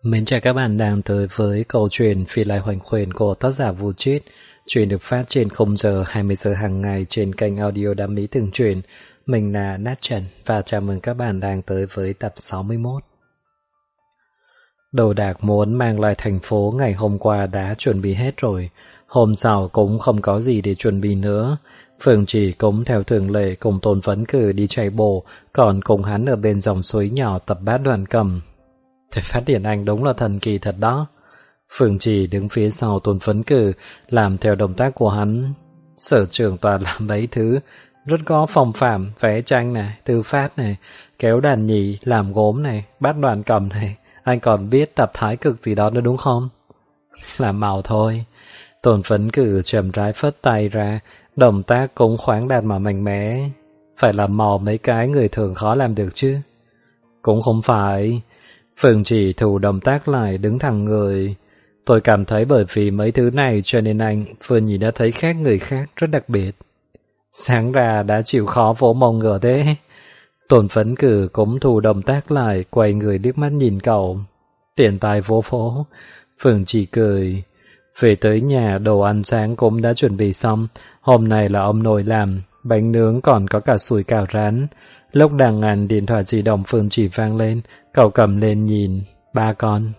Mến chào các bạn đang tới với câu chuyện Phi Lai Hoành Khuyển của tác giả Vũ Chít. Chuyện được phát trên 0 giờ 20 giờ hàng ngày trên kênh audio Đam Mỹ Từng Chuyện. Mình là Nát Trần và chào mừng các bạn đang tới với tập 61. Đồ đạc muốn mang lại thành phố ngày hôm qua đã chuẩn bị hết rồi. Hôm sau cũng không có gì để chuẩn bị nữa. Phương Chỉ cũng theo thường lệ cùng Tôn Phấn Cử đi chạy bộ, còn cùng hắn ở bên dòng suối nhỏ tập bát đoạn cầm. Tôi phát hiện anh đúng là thần kỳ thật đó. Phương Chỉ đứng phía sau Tôn Phấn Cử, làm theo động tác của hắn. Sở trường toàn làm mấy thứ, rất có phong phạm, vẽ tranh này, thư pháp này, kéo đàn nhị, làm gốm này, bát đoạn cầm này. Anh còn biết tập thái cực gì đó nữa đúng không? Làm màu thôi. Tôn Phấn Cử chậm rãi phất tay ra, động tác cũng khoáng đạt mà mạnh mẽ. Phải làm màu mấy cái người thường khó làm được chứ. Cũng không phải. Phương Chỉ thủ động tác lại đứng thẳng người. Tôi cảm thấy bởi vì mấy thứ này cho nên anh, Phương Nhi đã thấy khác người khác rất đặc biệt. Sáng ra đã chịu khó vỗ mông ngửa thế. Tôn Phấn Cử cũng thủ động tác lại, quay người liếc mắt nhìn cậu. Tiện tay vỗ vỗ. Phương Chỉ cười. Về tới nhà đồ ăn sáng cũng đã chuẩn bị xong. Hôm nay là ông nội làm, bánh nướng còn có cả sủi cảo rán. Lúc đang ăn điện thoại di động Phương Chỉ vang lên, cậu cầm lên nhìn, ba con.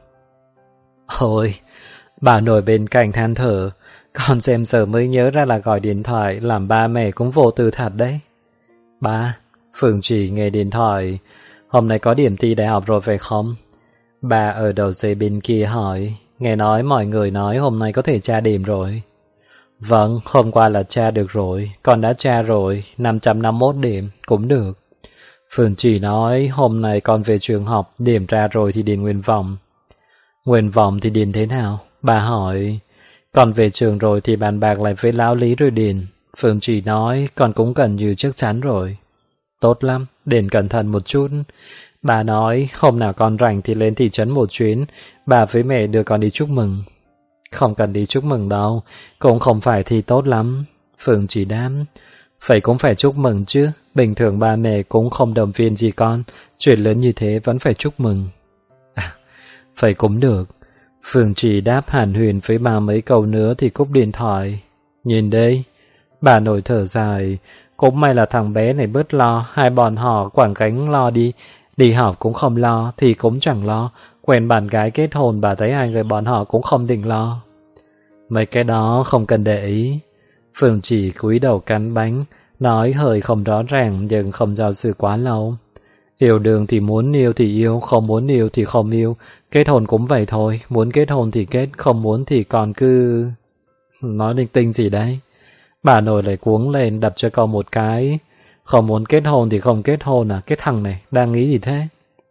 Ôi, bà nội bên cạnh than thở, con xem giờ mới nhớ ra là gọi điện thoại, làm ba mẹ cũng vô tư thật đấy. Ba, Phương Chỉ nghe điện thoại, hôm nay có điểm thi đại học rồi phải không? Bà ở đầu dây bên kia hỏi, nghe nói mọi người nói hôm nay có thể tra điểm rồi. Vâng, hôm qua là tra được rồi, con đã tra rồi, 551 điểm, cũng được. Phương Chỉ nói hôm nay con về trường học, điểm ra rồi thì điền nguyện vọng. Nguyện vọng thì điền thế nào? Bà hỏi. Con về trường rồi thì bàn bạc lại với lão lý rồi điền. Phương Chỉ nói con cũng gần như chắc chắn rồi. Tốt lắm, điền cẩn thận một chút. Bà nói hôm nào con rảnh thì lên thị trấn một chuyến, bà với mẹ đưa con đi chúc mừng. Không cần đi chúc mừng đâu, cũng không phải thi tốt lắm. Phương Chỉ đáp. Phải cũng phải chúc mừng chứ, bình thường ba mẹ cũng không động viên gì con, chuyện lớn như thế vẫn phải chúc mừng. À, phải cũng được. Phương Chỉ đáp hàn huyền với bà mấy câu nữa thì cúp điện thoại. Nhìn đây, bà nội thở dài, cũng may là thằng bé này bớt lo, hai bọn họ quảng cánh lo đi, đi học cũng không lo thì cũng chẳng lo, quen bạn gái kết hôn bà thấy hai người bọn họ cũng không định lo. Mấy cái đó không cần để ý. Phương Chỉ cúi đầu cắn bánh, nói hơi không rõ ràng nhưng không do dự quá lâu. Yêu đương thì muốn yêu thì yêu, không muốn yêu thì không yêu, kết hôn cũng vậy thôi, muốn kết hôn thì kết, không muốn thì còn cứ... Nói linh tinh gì đấy? Bà nội lại cuống lên đập cho cậu một cái. Không muốn kết hôn thì không kết hôn à, cái thằng này đang nghĩ gì thế?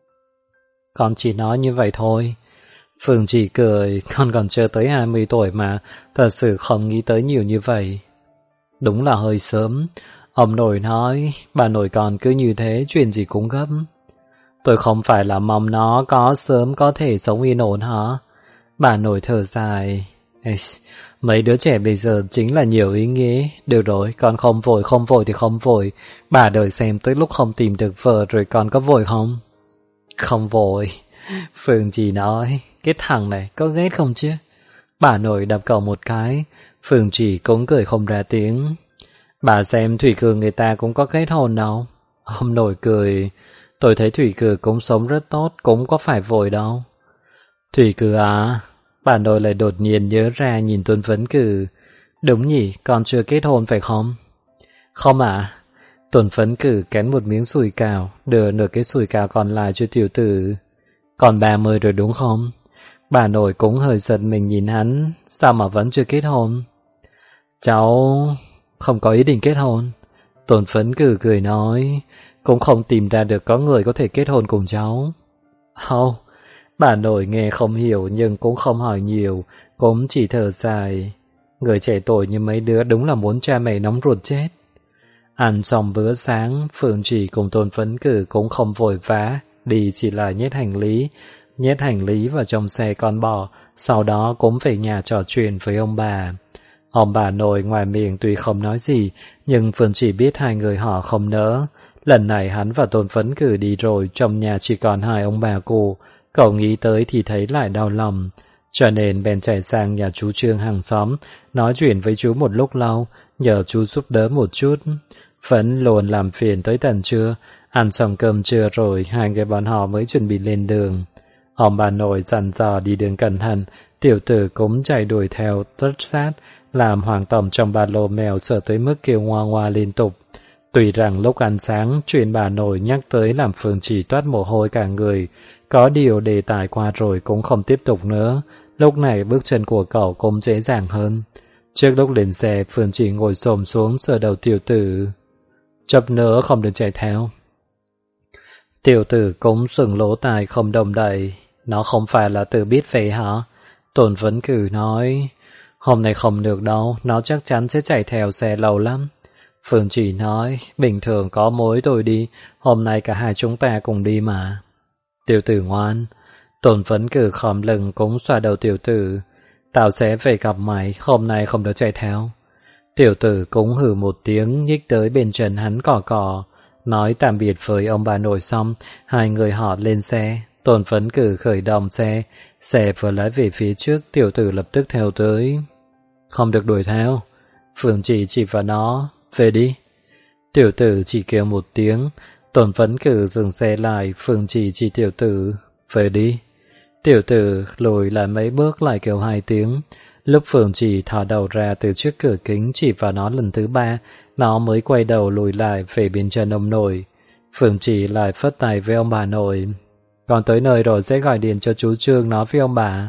Con chỉ nói như vậy thôi. Phương Chỉ cười, con còn chưa tới 20 tuổi mà, thật sự không nghĩ tới nhiều như vậy. Đúng là hơi sớm. Ông nội nói, bà nội còn cứ như thế, chuyện gì cũng gấp. Tôi không phải là mong nó có sớm có thể sống yên ổn hả? Bà nội thở dài. Ê, mấy đứa trẻ bây giờ chính là nhiều ý nghĩa. Được rồi, con không vội thì không vội. Bà đợi xem tới lúc không tìm được vợ rồi con có vội không? Không vội. Phương Chỉ nói, cái thằng này có ghét không chứ? Bà nội đập cậu một cái. Phương Chỉ cũng cười không ra tiếng. Bà xem Thủy Cử người ta cũng có kết hôn đâu. Ông nội cười. Tôi thấy Thủy Cử cũng sống rất tốt, cũng có phải vội đâu. Thủy Cử à? Bà nội lại đột nhiên nhớ ra nhìn Tôn Phấn Cử. Đúng nhỉ, con chưa kết hôn phải không? Không à? Tôn Phấn Cử kén một miếng sủi cảo, đưa nửa cái sủi cảo còn lại cho tiểu tử. Còn 30 rồi đúng không? Bà nội cũng hơi giật mình nhìn hắn, sao mà vẫn chưa kết hôn? Cháu không có ý định kết hôn. Tôn Phấn Cử cười nói, cũng không tìm ra được có người có thể kết hôn cùng cháu. Không, bà nội nghe không hiểu nhưng cũng không hỏi nhiều, cũng chỉ thở dài. Người trẻ tuổi như mấy đứa đúng là muốn cha mẹ nóng ruột chết. Ăn xong bữa sáng, Phương Chỉ cùng Tôn Phấn Cử cũng không vội vã, đi chỉ là nhét hành lý vào trong xe con bò, sau đó cũng về nhà trò chuyện với ông bà. Ông bà nội ngoài miệng tuy không nói gì, nhưng Phương Chỉ biết hai người họ không nỡ. Lần này hắn và Tôn Phấn Cử đi rồi, trong nhà chỉ còn hai ông bà cụ. Cậu nghĩ tới thì thấy lại đau lòng, cho nên bèn chạy sang nhà chú Trương hàng xóm, nói chuyện với chú một lúc lâu, nhờ chú giúp đỡ một chút. Vẫn luôn làm phiền tới tận trưa, ăn xong cơm trưa rồi hai người bọn họ mới chuẩn bị lên đường. Ông bà nội dặn dò đi đường cẩn thận, tiểu tử cũng chạy đuổi theo tất sát, làm Hoàng Tổng trong ba lô mèo sợ tới mức kêu ngoa ngoa liên tục. Tuy rằng lúc ăn sáng, chuyện bà nội nhắc tới làm Phương Chỉ toát mồ hôi cả người, có điều đề tài qua rồi cũng không tiếp tục nữa, lúc này bước chân của cậu cũng dễ dàng hơn. Trước lúc lên xe, Phương Chỉ ngồi xổm xuống sờ đầu tiểu tử. Chậm nữa không được chạy theo. Tiểu tử cũng sừng lỗ tai không động đậy. Nó không phải là tự biết vậy hả? Tôn Vấn Cử nói, hôm nay không được đâu, nó chắc chắn sẽ chạy theo xe lâu lắm. Phương Chỉ nói, bình thường có mối tôi đi, hôm nay cả hai chúng ta cùng đi mà. Tiểu tử ngoan. Tôn Vấn Cử khom lưng cũng xoa đầu tiểu tử. Tao sẽ về gặp mày, hôm nay không được chạy theo. Tiểu tử cũng hừ một tiếng, nhích tới bên chân hắn cỏ cỏ. Nói tạm biệt với ông bà nội xong, hai người họ lên xe. Tôn Vấn Cử khởi động xe, xe vừa lái về phía trước, tiểu tử lập tức theo tới. Không được đuổi theo. Phương chỉ vào nó, về đi. Tiểu tử chỉ kêu một tiếng, Tôn Vấn Cử dừng xe lại, Phương chỉ tiểu tử, về đi. Tiểu tử lùi lại mấy bước lại kêu hai tiếng. Lúc Phương Chỉ thò đầu ra từ trước cửa kính chỉ vào nó lần thứ ba, nó mới quay đầu lùi lại về bên chân ông nội. Phương Chỉ lại phất tay với ông bà nội. Còn tới nơi rồi sẽ gọi điện cho chú Trương nói với ông bà.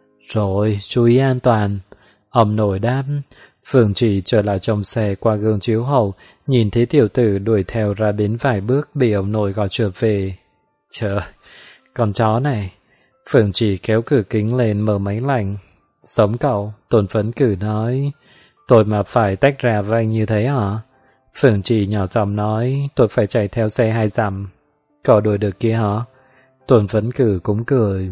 Rồi, chú ý an toàn. Ông nội đáp. Phương Chỉ trở lại trong xe qua gương chiếu hậu, nhìn thấy tiểu tử đuổi theo ra đến vài bước bị ông nội gọi trở về. Trời, con chó này. Phương Chỉ kéo cửa kính lên mở máy lạnh. Sống cậu, Tôn Vấn Cử nói. Tôi mà phải tách ra với anh như thế hả? Phương Chỉ nhỏ giọng nói, tôi phải chạy theo xe 2 dặm. Cậu đuổi được kia hả? Tôn Vấn Cử cũng cười.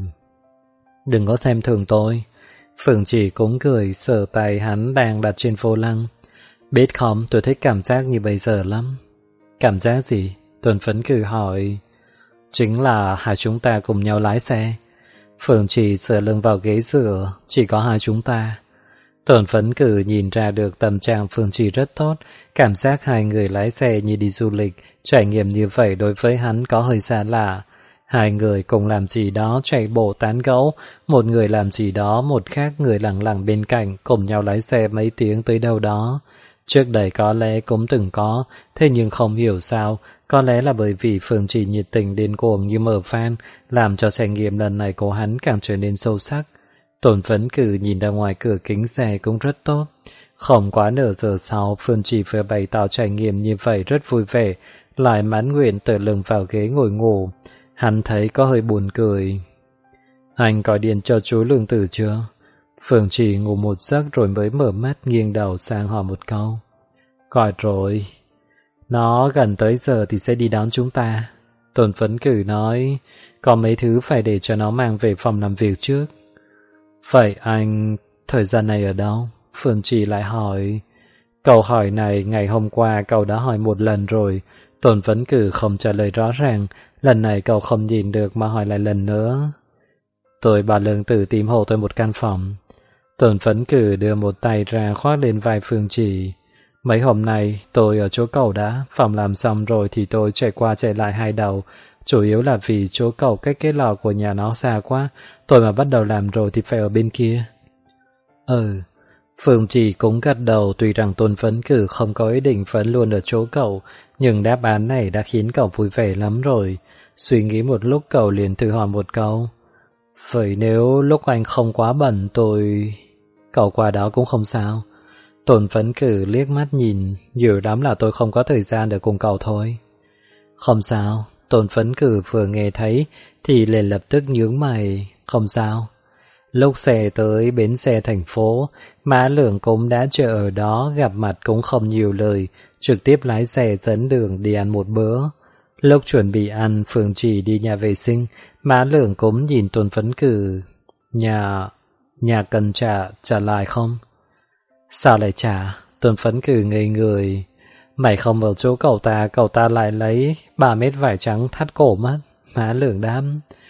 Đừng có xem thường tôi. Phương Chỉ cũng cười, sờ tay hắn đang đặt trên vô lăng. Biết không, tôi thích cảm giác như bây giờ lắm. Cảm giác gì? Tôn Vấn Cử hỏi. Chính là hai chúng ta cùng nhau lái xe. Phương Chỉ sờ lưng vào ghế dựa, chỉ có hai chúng ta. Tôn Vấn Cử nhìn ra được tâm trạng Phương Chỉ rất tốt, cảm giác hai người lái xe như đi du lịch, trải nghiệm như vậy đối với hắn có hơi xa lạ. Hai người cùng làm gì đó chạy bộ tán gẫu, một người làm gì đó, một khác người lặng lặng bên cạnh, cùng nhau lái xe mấy tiếng tới đâu đó. Trước đây có lẽ cũng từng có, thế nhưng không hiểu sao, có lẽ là bởi vì Phương Chỉ nhiệt tình điên cuồng như mở fan, làm cho trải nghiệm lần này của hắn càng trở nên sâu sắc. Tôn Vấn Cử nhìn ra ngoài cửa kính xe cũng rất tốt. Không quá nửa giờ sau, Phương Chỉ vừa bày tỏ trải nghiệm như vậy rất vui vẻ, lại mãn nguyện tựa lưng vào ghế ngồi ngủ. Hắn thấy có hơi buồn cười. Anh gọi điện cho chú Lương Tử chưa? Phương Chỉ ngủ một giấc rồi mới mở mắt nghiêng đầu sang hỏi một câu. Gọi rồi. Nó gần tới giờ thì sẽ đi đón chúng ta. Tôn Vấn Cử nói, có mấy thứ phải để cho nó mang về phòng làm việc trước. Vậy anh thời gian này ở đâu? Phương Chỉ lại hỏi. Câu hỏi này ngày hôm qua cậu đã hỏi một lần rồi. Tôn Vấn Cử không trả lời rõ ràng. Lần này cậu không nhìn được mà hỏi lại lần nữa. Tôi bảo Lương Tử tìm hộ tôi một căn phòng. Tôn Vấn Cử đưa một tay ra khoác lên vai Phương Chỉ. Mấy hôm nay tôi ở chỗ cậu đã, phòng làm xong rồi thì tôi chạy qua chạy lại hai đầu. Chủ yếu là vì chỗ cậu cách cái lò của nhà nó xa quá, tôi mà bắt đầu làm rồi thì phải ở bên kia. Phương Chỉ cũng gật đầu, tuy rằng Tôn Vấn Cử không có ý định vẫn luôn ở chỗ cậu, nhưng đáp án này đã khiến cậu vui vẻ lắm rồi. Suy nghĩ một lúc cậu liền thử hỏi một câu. Vậy nếu lúc anh không quá bận cậu qua đó cũng không sao. Tôn Vấn Cử liếc mắt nhìn, nhiều lắm là tôi không có thời gian để cùng cậu thôi. Không sao. Tôn Vấn Cử vừa nghe thấy thì liền lập tức nhướng mày. Không sao. Lúc xe tới bến xe thành phố, Mã Lượng cũng đã chờ ở đó, gặp mặt cũng không nhiều lời, trực tiếp lái xe dẫn đường đi ăn một bữa. Lúc chuẩn bị ăn, Phương Chỉ đi nhà vệ sinh, Mã Lượng cũng nhìn Tôn Vấn Cử. Nhà cần trả lại không? Sao lại trả? Tôn Vấn Cử ngây người. Mày không ở chỗ cậu ta lại lấy 3 mét vải trắng thắt cổ mất. Mã Lượng đáp.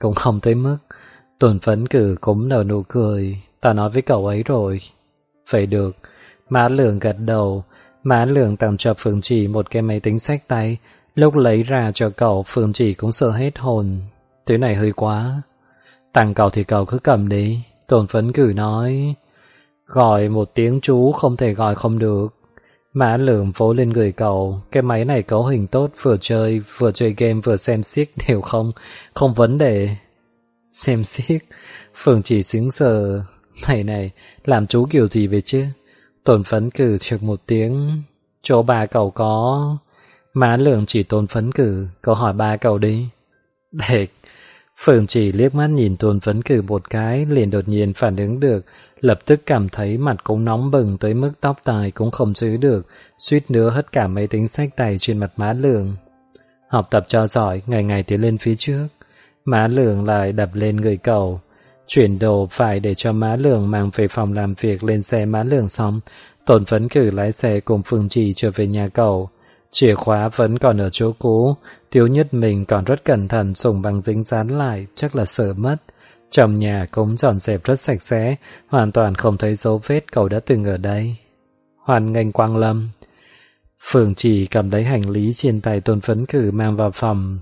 cũng không tới mức. Tôn Phấn Cử cũng nở nụ cười. Ta nói với cậu ấy rồi. Vậy được. Mã Lượng gật đầu. Mã Lượng tặng cho Phương Chỉ một cái máy tính xách tay. Lúc lấy ra cho cậu, Phương Chỉ cũng sợ hết hồn. Thứ này hơi quá. Tặng cậu thì cậu cứ cầm đi. Tôn Phấn Cử nói. Gọi một tiếng chú không thể gọi không được. Mã Lượng vỗ lên người cậu. Cái máy này cấu hình tốt, vừa chơi game vừa xem xiếc đều không vấn đề. Xem xiếc. Phương Chỉ sững sờ. Mày này, làm chú kiểu gì vậy chứ? Tôn Phấn Cử chực một tiếng. Chỗ ba cậu có. Mã Lượng chỉ Tôn Phấn Cử. Cậu hỏi ba cậu đi. Đệt. Phương Chỉ liếc mắt nhìn Tôn Phấn Cử một cái, liền đột nhiên phản ứng được, lập tức cảm thấy mặt cũng nóng bừng tới mức tóc tai cũng không giữ được, suýt nữa hất cả máy tính xách tay trên mặt Mã Lượng. Học tập cho giỏi, ngày ngày tiến lên phía trước. Mã Lượng lại đập lên người cậu. Chuyển đồ phải để cho Mã Lượng mang về phòng làm việc. Lên xe Mã Lượng xong, Tôn Phấn Cử lái xe cùng Phương Chỉ trở về nhà cậu. Chìa khóa vẫn còn ở chỗ cũ. Tiếu Nhất mình còn rất cẩn thận dùng băng dính dán lại, chắc là sợ mất. Trong nhà cũng dọn dẹp rất sạch sẽ, hoàn toàn không thấy dấu vết cậu đã từng ở đây. Hoan nghênh Quang Lâm. Phương Chỉ cầm lấy hành lý trên tay Tôn Phấn Cử mang vào phòng.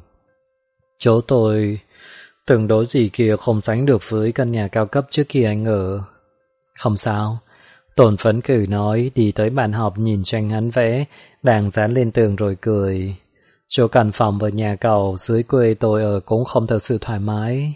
Chỗ tôi, từng đối gì kia không sánh được với căn nhà cao cấp trước kia anh ở. Không sao. Tôn Phấn Cử nói, đi tới bàn học nhìn tranh hắn vẽ, đang dán lên tường rồi cười. Chỗ căn phòng ở nhà cậu dưới quê tôi ở cũng không thật sự thoải mái.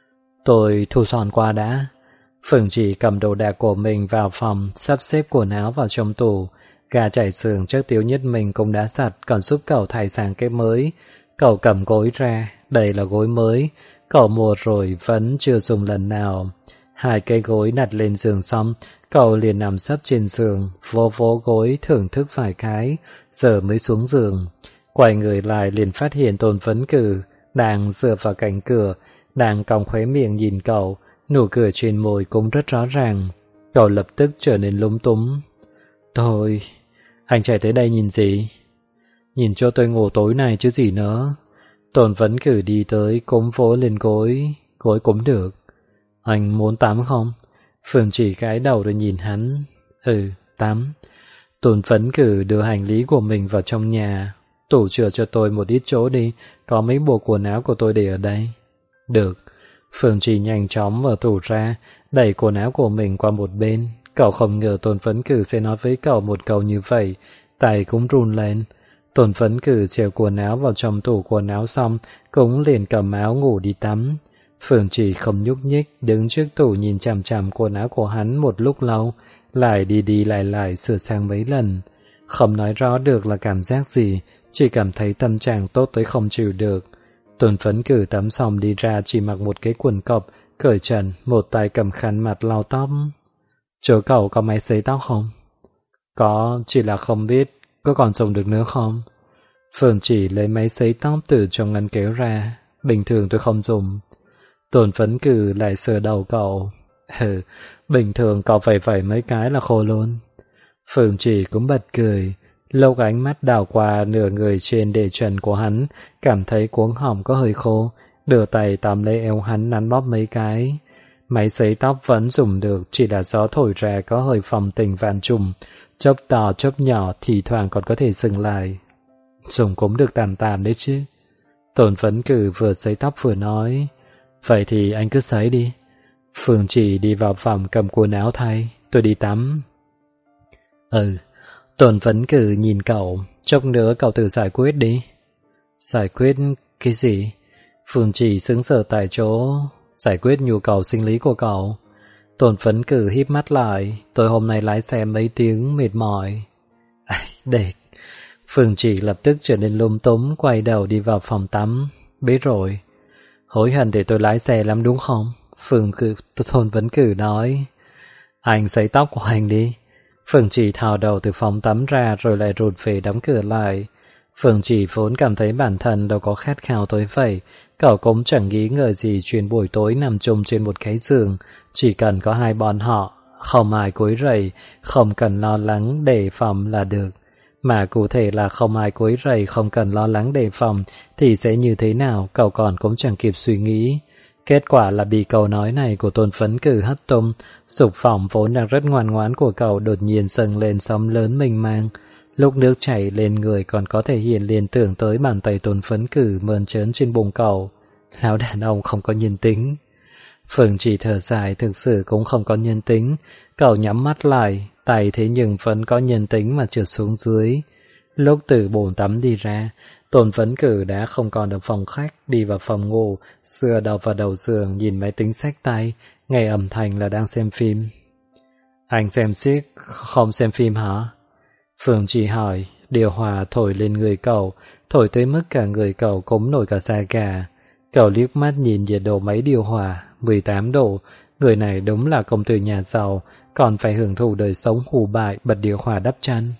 Tôi thu dọn qua đã. Phương Chỉ cầm đồ đạc của mình vào phòng, sắp xếp quần áo vào trong tủ. Gà chảy xương trước Tiếu Nhất mình cũng đã giặt, còn giúp cậu thay sang cái mới. Cậu cầm gối ra, đây là gối mới. Cậu mua rồi vẫn chưa dùng lần nào. Hai cái gối đặt lên giường xong, cậu liền nằm sấp trên giường, vỗ gối thưởng thức vài cái, giờ mới xuống giường. Quay người lại liền phát hiện Tôn Phấn Cử đang dựa vào cạnh cửa, đang cong khóe miệng nhìn cậu, nụ cười trên môi cũng rất rõ ràng. Cậu lập tức trở nên lúng túng. Thôi, anh chạy tới đây nhìn gì? Nhìn cho tôi ngủ tối này chứ gì nữa. Tôn Phấn Cử đi tới cũng vỗ lên gối cũng được. Anh muốn tắm không? Phương Chỉ cái đầu rồi nhìn hắn. Ừ, tắm. Tôn Phấn Cử đưa hành lý của mình vào trong nhà. Tủ chừa cho tôi một ít chỗ đi, có mấy bộ quần áo của tôi để ở đây. Được. Phương Chỉ nhanh chóng mở tủ ra, đẩy quần áo của mình qua một bên. Cậu không ngờ Tôn Phấn Cử sẽ nói với cậu một câu như vậy, tay cũng run lên. Tôn Phấn Cử treo quần áo vào trong tủ quần áo xong, cũng liền cầm áo ngủ đi tắm. Phương Chỉ không nhúc nhích, đứng trước tủ nhìn chằm chằm quần áo của hắn một lúc lâu, lại đi lại sửa sang mấy lần. Không nói rõ được là cảm giác gì, chỉ cảm thấy tâm trạng tốt tới không chịu được. Tôn Phấn Cử tắm xong đi ra chỉ mặc một cái quần cộc, cởi trần, một tay cầm khăn mặt lau tóc. Chỗ cậu có máy sấy tóc không? Có, chỉ là không biết có còn dùng được nữa không? Phương Chỉ lấy máy sấy tóc từ trong ngăn kéo ra. Bình thường tôi không dùng. Tôn Phấn Cử lại sờ đầu cậu. Bình thường cậu vẩy mấy cái là khô luôn. Phương Chỉ cũng bật cười. Lúc ánh mắt đảo qua nửa người trên để trần của hắn, cảm thấy cuống họng có hơi khô, đưa tay tóm lấy eo hắn nắn bóp mấy cái. Máy sấy tóc vẫn dùng được, chỉ là gió thổi ra có hơi phòng tình vạn trùng, chốc to chốc nhỏ thì thoảng còn có thể dừng lại. Dùng cũng được tạm tạm đấy chứ. Tôn Phấn Cử vừa sấy tóc vừa nói. Vậy thì anh cứ sấy đi. Phương Chỉ đi vào phòng cầm quần áo thay, tôi đi tắm. Tôn Phấn Cử nhìn cậu, chốc nữa cậu tự giải quyết đi. Giải quyết cái gì? Phương Chỉ sững sờ tại chỗ. Giải quyết nhu cầu sinh lý của cậu. Tôn Phấn Cử híp mắt lại. Tôi hôm nay lái xe mấy tiếng mệt mỏi. Đệt. Phương Chỉ lập tức trở nên lung túng, quay đầu đi vào phòng tắm. Biết rồi. Hối hận để tôi lái xe lắm đúng không? Tôn Phấn Cử nói. Anh sấy tóc của anh đi. Phương Chỉ thò đầu từ phòng tắm ra rồi lại rụt về đóng cửa lại. Phương Chỉ vốn cảm thấy bản thân đâu có khát khao tới vậy. Cậu cũng chẳng nghĩ ngợi gì chuyện buổi tối nằm chung trên một cái giường. Chỉ cần có hai bọn họ, không ai quấy rầy, không cần lo lắng đề phòng là được. Mà cụ thể là không ai quấy rầy, không cần lo lắng đề phòng thì sẽ như thế nào cậu còn cũng chẳng kịp suy nghĩ. Kết quả là bị câu nói này của Tôn Phấn Cử hất tung, dục vọng vốn đang rất ngoan ngoãn của cậu đột nhiên dâng lên sóng lớn mênh mang. Lúc nước chảy lên người còn có thể hiện liên tưởng tới bàn tay Tôn Phấn Cử mơn trớn trên bụng cậu. Lão đàn ông không có nhân tính. Phượng Chỉ thở dài, thực sự cũng không có nhân tính. Cậu nhắm mắt lại, tay thế nhưng vẫn có nhân tính mà trượt xuống dưới. Lúc từ bồn tắm đi ra, Tôn Phấn Cử đã không còn ở phòng khách, đi vào phòng ngủ, dựa đầu vào đầu giường nhìn máy tính xách tay, nghe âm thanh là đang xem phim. Anh xem xiếc, không xem phim hả? Phượng Chỉ hỏi, điều hòa thổi lên người cậu, thổi tới mức cả người cậu cũng nổi cả da gà. Cậu liếc mắt nhìn nhiệt độ máy điều hòa, 18 độ, người này đúng là công tử nhà giàu, còn phải hưởng thụ đời sống hù bại bật điều hòa đắp chăn.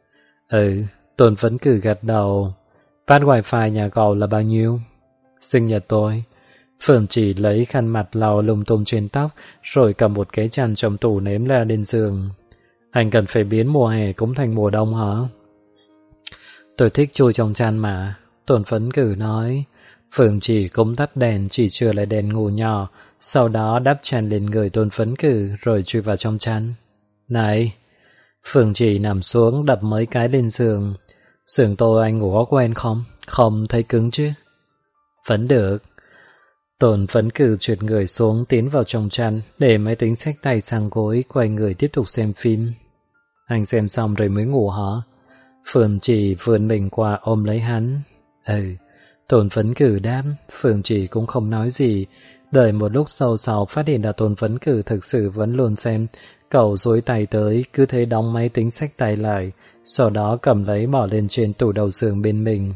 Tôn Phấn Cử gật đầu. Phát wifi nhà cậu là bao nhiêu? Sinh nhật tôi. Phượng Chỉ lấy khăn mặt lau lung tung trên tóc, rồi cầm một cái chăn trong tủ ném ra lên giường. Anh cần phải biến mùa hè cũng thành mùa đông hả? Tôi thích chui trong chăn mà, Tôn Phấn Cử nói. Phượng Chỉ cũng tắt đèn, chỉ chừa lại đèn ngủ nhỏ, sau đó đắp chăn lên người Tôn Phấn Cử rồi chui vào trong chăn. Này! Phượng Chỉ nằm xuống đập mấy cái lên giường. Giường tôi anh ngủ có quen không? Không thấy cứng chứ? Vẫn được. Tôn Phấn Cử trượt người xuống tiến vào trong chăn, để máy tính xách tay sang gối, quay người tiếp tục xem phim. Anh xem xong rồi mới ngủ hả? Phượng Chỉ vươn mình qua ôm lấy hắn. Tôn Phấn Cử đáp. Phượng Chỉ cũng không nói gì. Đợi một lúc sau phát hiện là Tôn Phấn Cử thực sự vẫn luôn xem. Cậu duỗi tay tới, cứ thế đóng máy tính xách tay lại, sau đó cầm lấy bỏ lên trên tủ đầu giường bên mình.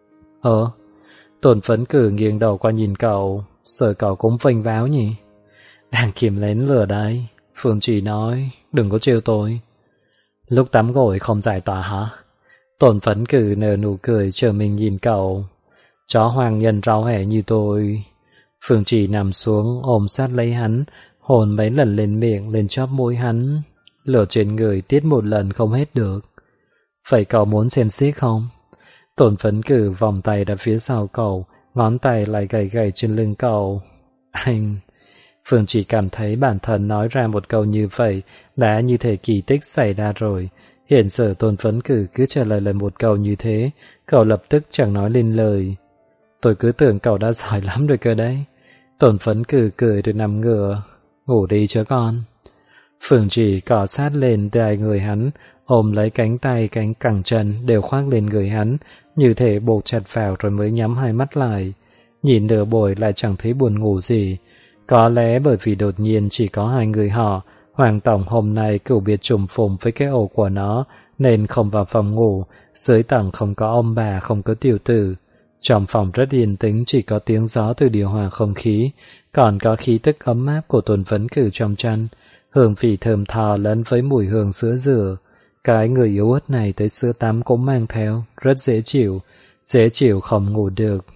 Tôn Phấn Cử nghiêng đầu qua nhìn cậu, sợ cậu cũng vênh váo nhỉ? Đang kìm lén lửa đấy. Phương Chỉ nói, đừng có trêu tôi. Lúc tắm gội không giải tỏa hả? Tôn Phấn Cử nở nụ cười chờ mình nhìn cậu. Chó hoang nhân rau hẻ như tôi. Phương Chỉ nằm xuống ôm sát lấy hắn, hôn mấy lần lên miệng, lên chóp môi hắn. Lửa trên người tiết một lần không hết được. Vậy cậu muốn xem xiếc không? Tôn Phấn Cử vòng tay đặt phía sau cậu, ngón tay lại gầy gầy trên lưng cậu. Anh... Phương Chỉ cảm thấy bản thân nói ra một câu như vậy đã như thể kỳ tích xảy ra rồi. Hiện giờ Tôn Phấn Cử cứ trả lời lại một câu như thế, cậu lập tức chẳng nói lên lời. Tôi cứ tưởng cậu đã giỏi lắm rồi cơ đấy. Tôn Phấn Cử cười rồi nằm ngửa. Ngủ đi chớ con. Phương Chỉ cọ sát lên đai người hắn, ôm lấy cánh tay cánh cẳng chân đều khoác lên người hắn, như thể buộc chặt vào rồi mới nhắm hai mắt lại. Nhìn nửa buổi lại chẳng thấy buồn ngủ gì. Có lẽ bởi vì đột nhiên chỉ có hai người họ, Hoàng Tổng hôm nay cửu biệt trùng phùng với cái ổ của nó, nên không vào phòng ngủ, dưới tầng không có ông bà, không có tiểu tử. Trong phòng rất yên tĩnh, chỉ có tiếng gió từ điều hòa không khí, còn có khí tức ấm áp của Tôn Phấn Cử trong chăn, hương vị thơm tho lẫn với mùi hương sữa rửa. Cái người yếu ớt này tới sữa tắm cũng mang theo, rất dễ chịu không ngủ được.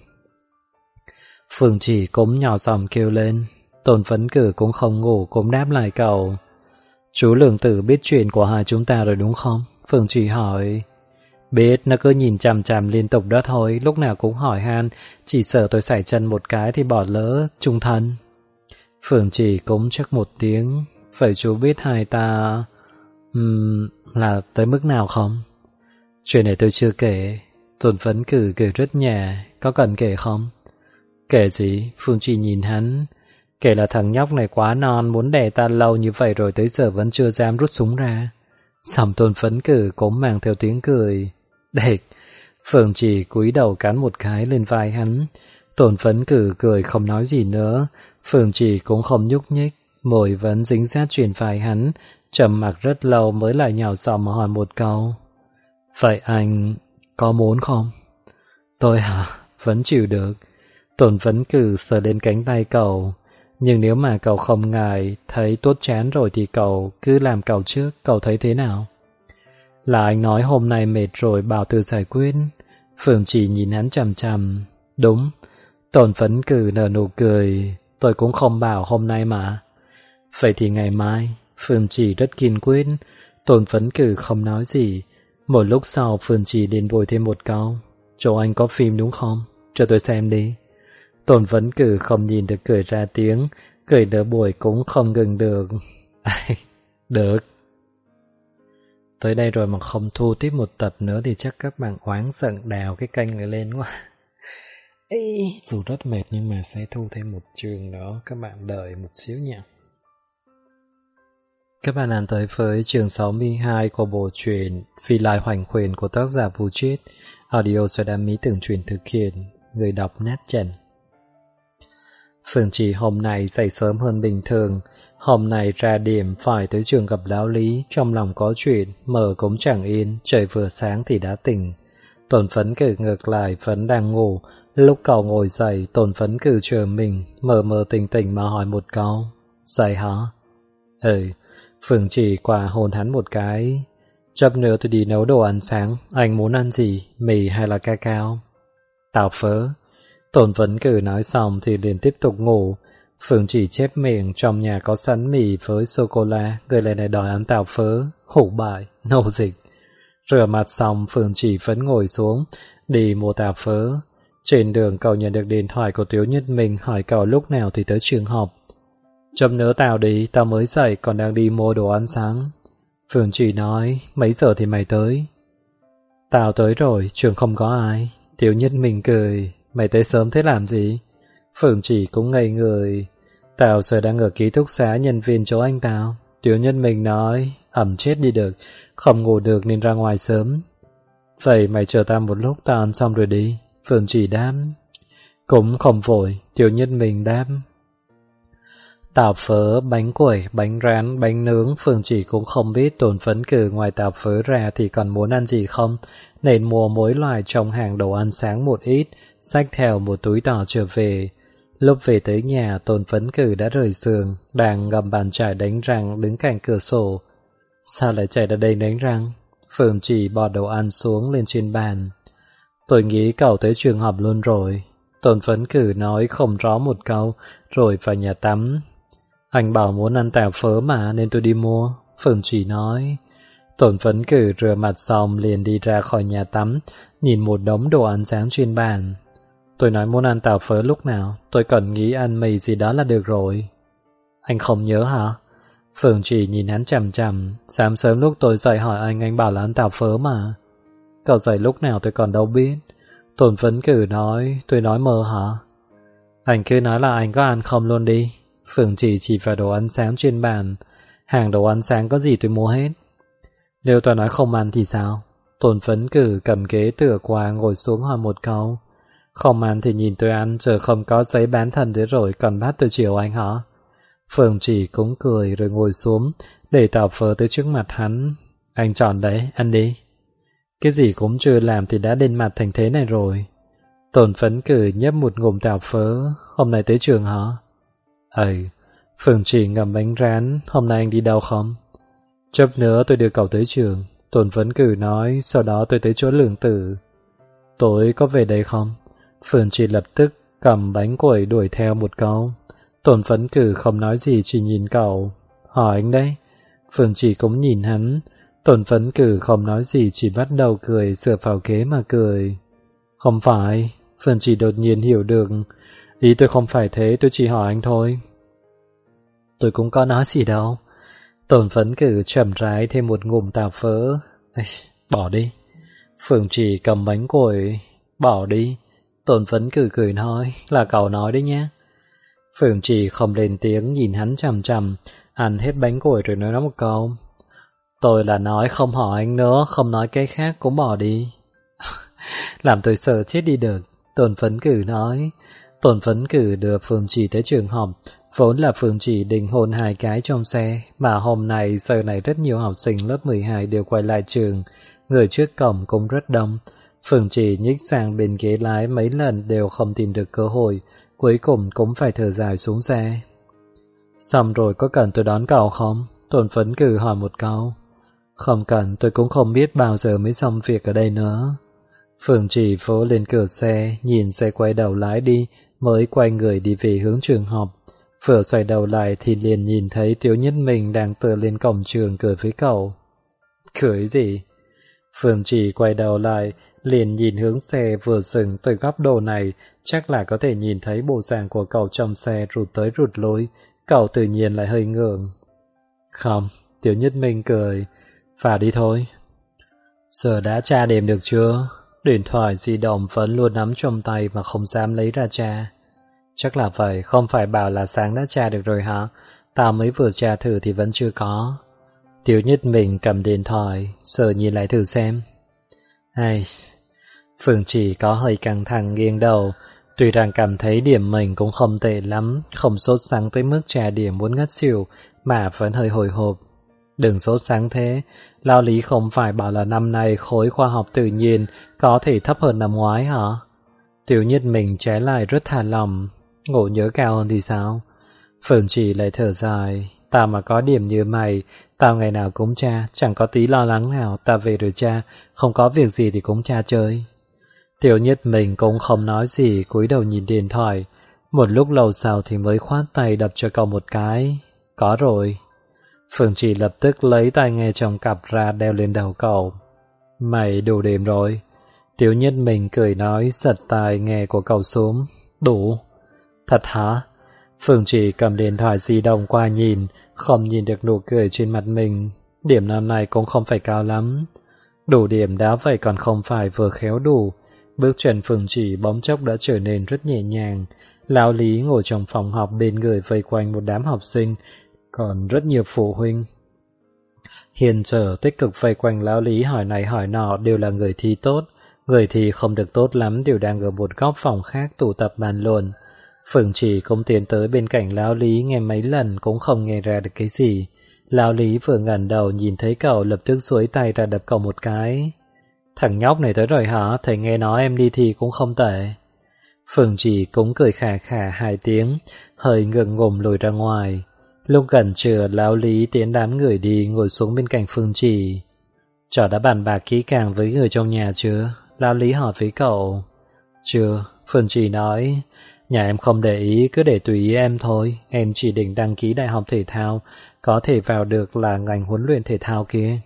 Phương Chỉ cũng nhỏ giọng kêu lên. Tôn Phấn Cử cũng không ngủ, cũng đáp lại cậu. Chú Lương Tử biết chuyện của hai chúng ta rồi đúng không? Phương Chỉ hỏi. Biết, nó cứ nhìn chằm chằm liên tục đó thôi, lúc nào cũng hỏi han, chỉ sợ tôi sải chân một cái thì bỏ lỡ chung thân. Phương Chỉ cũng chắc một tiếng. Vậy chú biết hai ta... là tới mức nào không? Chuyện này tôi chưa kể. Tôn Phấn Cử kể rất nhẹ, có cần kể không? Kể gì? Phương Chỉ nhìn hắn. Kể là thằng nhóc này quá non, muốn đẻ ta lâu như vậy rồi tới giờ vẫn chưa dám rút súng ra. Xong Tôn Phấn Cử cũng mang theo tiếng cười. Đệt! Phương Chỉ cúi đầu cắn một cái lên vai hắn. Tôn Phấn Cử cười không nói gì nữa. Phương Chỉ cũng không nhúc nhích, môi vẫn dính sát trên vai hắn, trầm mặc rất lâu mới lại nhào giọng hỏi một câu. Vậy anh có muốn không? Tôi hả? Vẫn chịu được. Tôn Phấn Cử sờ lên cánh tay cậu. Nhưng nếu mà cậu không ngại, thấy tốt chán rồi thì cậu cứ làm cậu trước, cậu thấy thế nào? Là anh nói hôm nay mệt rồi bảo tự giải quyết. Phương Chỉ nhìn hắn chằm chằm. Đúng. Tôn Phấn Cử nở nụ cười. Tôi cũng không bảo hôm nay mà. Vậy thì ngày mai. Phương Chỉ rất kiên quyết. Tôn Phấn Cử không nói gì. Một lúc sau Phương Chỉ liền bồi thêm một câu. Chỗ anh có phim đúng không? Cho tôi xem đi. Tôn Vấn Cử không nhìn được cười ra tiếng, cười nửa buổi cũng không ngừng được. Được. Tới đây rồi mà không thu tiếp một tập nữa thì chắc các bạn oán giận đào cái kênh này lên quá. Dù rất mệt nhưng mà sẽ thu thêm một chương nữa, các bạn đợi một xíu nha. Các bạn đang tới với chương 62 của bộ truyện Phi Lai Hoành Khuyển của tác giả Vũ Triết. Audio do Đam Mỹ Tưởng Truyền thực hiện, người đọc Nát Trần. Phương Chỉ hôm nay dậy sớm hơn bình thường. Hôm nay ra điểm phải tới trường gặp lão Lý, trong lòng có chuyện, mở cũng chẳng yên, trời vừa sáng thì đã tỉnh. Tôn Phấn Cử ngược lại vẫn đang ngủ, lúc cậu ngồi dậy, Tôn Phấn Cử chờ mình, mờ mờ tỉnh tỉnh mà hỏi một câu. Dậy hả? Phương Chỉ quả hôn hắn một cái. Chấp nữa tôi đi nấu đồ ăn sáng, anh muốn ăn gì, mì hay là ca cao? Tao phớ. Tôn Phấn Cử nói xong thì liền tiếp tục ngủ. Phương Chỉ chép miệng, trong nhà có sẵn mì với sô-cô-la, người lại này đòi ăn tàu phớ, hủ bại, nô dịch. Rửa mặt xong, Phương Chỉ vẫn ngồi xuống, đi mua tàu phớ. Trên đường cậu nhận được điện thoại của Tiếu Nhất Minh hỏi cậu lúc nào thì tới trường học. Chấm nữa tao đi, tao mới dậy còn đang đi mua đồ ăn sáng. Phương Chỉ nói, mấy giờ thì mày tới? Tao tới rồi, trường không có ai. Tiếu Nhất Minh cười, mày tới sớm thế làm gì? Phương Chỉ cũng ngây người. Tao giờ đang ở ký túc xá nhân viên chỗ anh tao. Tiếu Nhất Minh nói, ẩm chết đi được, không ngủ được nên ra ngoài sớm. Vậy mày chờ tao một lúc, tao ăn xong rồi đi. Phương Chỉ đáp. Cũng không vội, Tiếu Nhất Minh đáp. Tàu phớ, bánh quẩy, bánh rán, bánh nướng, Phương Chỉ cũng không biết Tôn Phấn Cử ngoài tàu phớ ra thì còn muốn ăn gì không, nên mua mỗi loại trong hàng đồ ăn sáng một ít, xách theo một túi đỏ trở về. Lúc về tới nhà, Tôn Phấn Cử đã rời giường, đang ngầm bàn chải đánh răng đứng cạnh cửa sổ. Sao lại chạy ra đây đánh răng? Phương Chỉ bỏ đồ ăn xuống lên trên bàn. Tôi nghĩ cậu tới trường học luôn rồi. Tôn Phấn Cử nói không rõ một câu, rồi vào nhà tắm. Anh bảo muốn ăn tàu phớ mà nên tôi đi mua. Phương Chỉ nói. Tôn Phấn Cử rửa mặt xong liền đi ra khỏi nhà tắm, nhìn một đống đồ ăn sáng trên bàn. Tôi nói muốn ăn tàu phớ lúc nào, tôi cần nghĩ ăn mì gì đó là được rồi. Anh không nhớ hả? Phương Chỉ nhìn hắn chằm chằm, sáng sớm lúc tôi dậy hỏi anh bảo là ăn tàu phớ mà. Cậu dậy lúc nào tôi còn đâu biết. Tôn Phấn Cử nói, tôi nói mơ hả? Anh cứ nói là anh có ăn không luôn đi. Phương chỉ vào đồ ăn sáng trên bàn. Hàng đồ ăn sáng có gì tôi mua hết. Nếu tôi nói không ăn thì sao? Tôn Phấn Cử cầm ghế tựa qua ngồi xuống hỏi một câu. Không ăn thì nhìn tôi ăn, giờ không có giấy bán thân nữa rồi còn bắt tôi chiều anh hả? Phương Chỉ cũng cười rồi ngồi xuống, để tàu phớ tới trước mặt hắn. Anh chọn đấy, ăn đi. Cái gì cũng chưa làm thì đã lên mặt thành thế này rồi. Tôn Phấn Cử nhấp một ngụm tàu phớ. Hôm nay tới trường hả? Phương Chỉ ngậm bánh rán. Hôm nay anh đi đâu không? Chốc nữa tôi đưa cậu tới trường. Tôn Phấn Cử nói. Sau đó tôi tới chỗ Lương Tử. Tối có về đây không? Phương Chỉ lập tức cầm bánh quẩy đuổi theo một câu. Tôn Phấn Cử không nói gì, chỉ nhìn cậu. Hỏi anh đấy. Phương Chỉ cũng nhìn hắn. Tôn Phấn Cử không nói gì, chỉ bắt đầu cười, dựa vào ghế mà cười. Không phải. Phương Chỉ đột nhiên hiểu được. Ý tôi không phải thế, tôi chỉ hỏi anh thôi. Tôi cũng có nói gì đâu. Tôn Phấn Cử chậm rãi thêm một ngụm tàu phớ. Bỏ đi. Phương Chỉ cầm bánh quẩy. Bỏ đi. Tôn Phấn Cử cười nói. Là cậu nói đấy nhé. Phương Chỉ không lên tiếng, nhìn hắn chằm chằm, ăn hết bánh quẩy rồi nói một câu. Tôi là nói không hỏi anh nữa, không nói cái khác cũng bỏ đi. Làm tôi sợ chết đi được. Tôn Phấn Cử nói. Tôn Phấn Cử đưa Phương Chỉ tới trường học. Vốn là Phương Chỉ định hôn 2 cái trong xe, mà hôm nay giờ này rất nhiều học sinh lớp 12 đều quay lại trường. Người trước cổng cũng rất đông. Phương Chỉ nhích sang bên ghế lái mấy lần đều không tìm được cơ hội, cuối cùng cũng phải thở dài xuống xe. Xong rồi, có cần tôi đón cậu không? Tôn Phấn Cử hỏi một câu. Không cần, tôi cũng không biết bao giờ mới xong việc ở đây nữa. Phương Chỉ vỗ lên cửa xe, nhìn xe quay đầu lái đi, mới quay người đi về hướng trường học. Vừa xoay đầu lại thì liền nhìn thấy Tiếu Nhất Minh đang tựa lên cổng trường cười với cậu. Cười gì? Phương Chỉ quay đầu lại, liền nhìn hướng xe vừa dừng. Từ góc độ này chắc là có thể nhìn thấy bộ dạng của cậu trong xe rụt tới rụt lui. Cậu tự nhiên lại hơi ngượng. Không, Tiểu Nhất Minh cười. Và đi thôi. Giờ đã tra điểm được chưa? Điện thoại di động vẫn luôn nắm trong tay mà không dám lấy ra tra. Chắc là vậy, không phải bảo là sáng đã tra được rồi hả? Tao mới vừa tra thử thì vẫn chưa có. Tiểu Nhất Minh cầm điện thoại, sờ nhìn lại thử xem. Ai... Phương Chỉ có hơi căng thẳng nghiêng đầu. Tuy rằng cảm thấy điểm mình cũng không tệ lắm, không sốt sắng tới mức tra điểm muốn ngất xỉu, mà vẫn hơi hồi hộp. Đừng sốt sáng thế, Lao Lý không phải bảo là năm nay khối khoa học tự nhiên có thể thấp hơn năm ngoái hả? Tiểu Nhất Minh trái lại rất thả lòng. Ngộ nhớ cao hơn thì sao? Phương Chỉ lại thở dài. Tao mà có điểm như mày, tao ngày nào cũng tra, chẳng có tí lo lắng nào. Tao về rồi tra, không có việc gì thì cũng tra chơi. Tiểu Nhất Minh cũng không nói gì, cúi đầu nhìn điện thoại. Một lúc lâu sau thì mới khoát tay đập cho cậu một cái. Có rồi. Phương Chỉ lập tức lấy tai nghe trong cặp ra đeo lên đầu cậu. Mày đủ điểm rồi. Tiểu Nhất Minh cười nói, giật tai nghe của cậu xuống. Đủ. Thật hả? Phương Chỉ cầm điện thoại di động qua nhìn, không nhìn được nụ cười trên mặt mình. Điểm năm nay cũng không phải cao lắm. Đủ điểm đã vậy còn không phải vừa khéo đủ. Bước chân Phương Chỉ bỗng chốc đã trở nên rất nhẹ nhàng. Lão Lý ngồi trong phòng học bên người vây quanh một đám học sinh, còn rất nhiều phụ huynh. Hiền trở tích cực vây quanh Lão Lý hỏi này hỏi nọ đều là người thi tốt, người thi không được tốt lắm đều đang ở một góc phòng khác tụ tập bàn luận. Phương Chỉ cũng tiến tới bên cạnh Lão Lý nghe mấy lần cũng không nghe ra được cái gì. Lão Lý vừa ngẩng đầu nhìn thấy cậu lập tức duỗi tay ra đập cậu một cái. Thằng nhóc này tới rồi hả? Thầy nghe nói em đi thi cũng không tệ. Phương Chỉ cũng cười khà khà 2 tiếng, hơi ngượng ngùng lùi ra ngoài. Lúc gần trưa, Lão Lý tiến đám người đi ngồi xuống bên cạnh Phương Chỉ. Trò đã bàn bạc kỹ càng với người trong nhà chưa? Lão Lý hỏi với cậu. Chưa, Phương Chỉ nói. Nhà em không để ý, cứ để tùy ý em thôi. Em chỉ định đăng ký đại học thể thao, có thể vào được là ngành huấn luyện thể thao kia.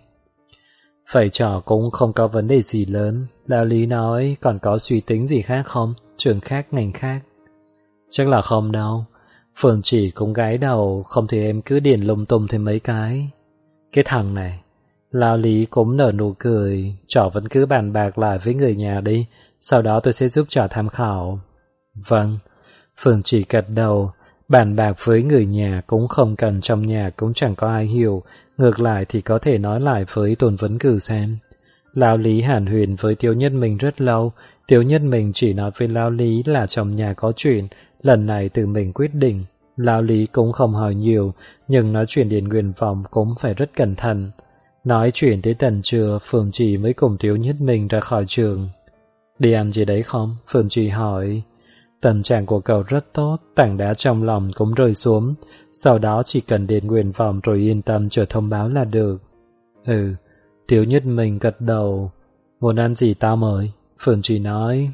Vậy trò cũng không có vấn đề gì lớn. Lão Lý nói, còn có suy tính gì khác không? Trường khác, ngành khác? Chắc là không đâu. Phương Chỉ cũng gái đầu, không thì em cứ điền lung tung thêm mấy cái. Cái thằng này. Lão Lý cũng nở nụ cười. Trò vẫn cứ bàn bạc lại với người nhà đi, sau đó tôi sẽ giúp trò tham khảo. Vâng. Phương Chỉ gật đầu. Bàn bạc với người nhà cũng không cần, trong nhà cũng chẳng có ai hiểu. Ngược lại thì có thể nói lại với Tôn Vấn Cử xem. Lão Lý hàn huyên với Tiểu Nhất Minh rất lâu. Tiểu Nhất Minh chỉ nói với Lão Lý là trong nhà có chuyện, lần này tự mình quyết định. Lão Lý cũng không hỏi nhiều, nhưng nói chuyện đến nguyện vọng cũng phải rất cẩn thận. Nói chuyện tới tận trưa, Phương Chỉ mới cùng Tiểu Nhất Minh ra khỏi trường. Đi ăn gì đấy không? Phương Chỉ hỏi. Tâm trạng của cậu rất tốt, tảng đá trong lòng cũng rơi xuống. Sau đó chỉ cần đến nguyện vọng rồi yên tâm chờ thông báo là được. Ừ, Tiểu Nhất Minh gật đầu. Muốn ăn gì tao mời? Phương Chỉ nói.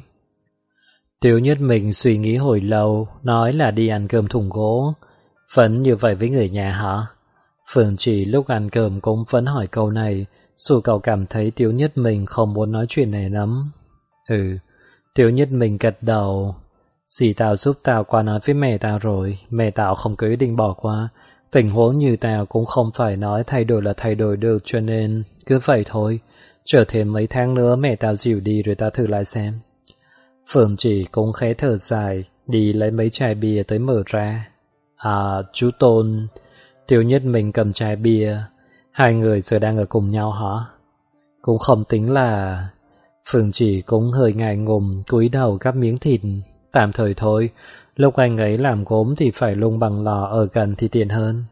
Tiểu Nhất Minh suy nghĩ hồi lâu, nói là đi ăn cơm thùng gỗ. Vẫn như vậy với người nhà hả? Phương Chỉ lúc ăn cơm cũng vẫn hỏi câu này, dù cậu cảm thấy Tiểu Nhất Minh không muốn nói chuyện này lắm. Ừ, Tiểu Nhất Minh gật đầu. Dì tao giúp tao qua nói với mẹ tao rồi, mẹ tao không có ý định bỏ qua. Tình huống như tao cũng không phải nói thay đổi là thay đổi được, cho nên cứ vậy thôi. Chờ thêm mấy tháng nữa mẹ tao dịu đi rồi tao thử lại xem. Phương Chỉ cũng khẽ thở dài, đi lấy mấy chai bia tới mở ra. À, chú Tôn. Tiểu Nhất Minh cầm chai bia. Hai người giờ đang ở cùng nhau hả? Cũng không tính là... Phương Chỉ cũng hơi ngại ngùng, cúi đầu gắp miếng thịt. Tạm thời thôi, lúc anh ấy làm gốm thì phải lung bằng lò, ở gần thì tiện hơn.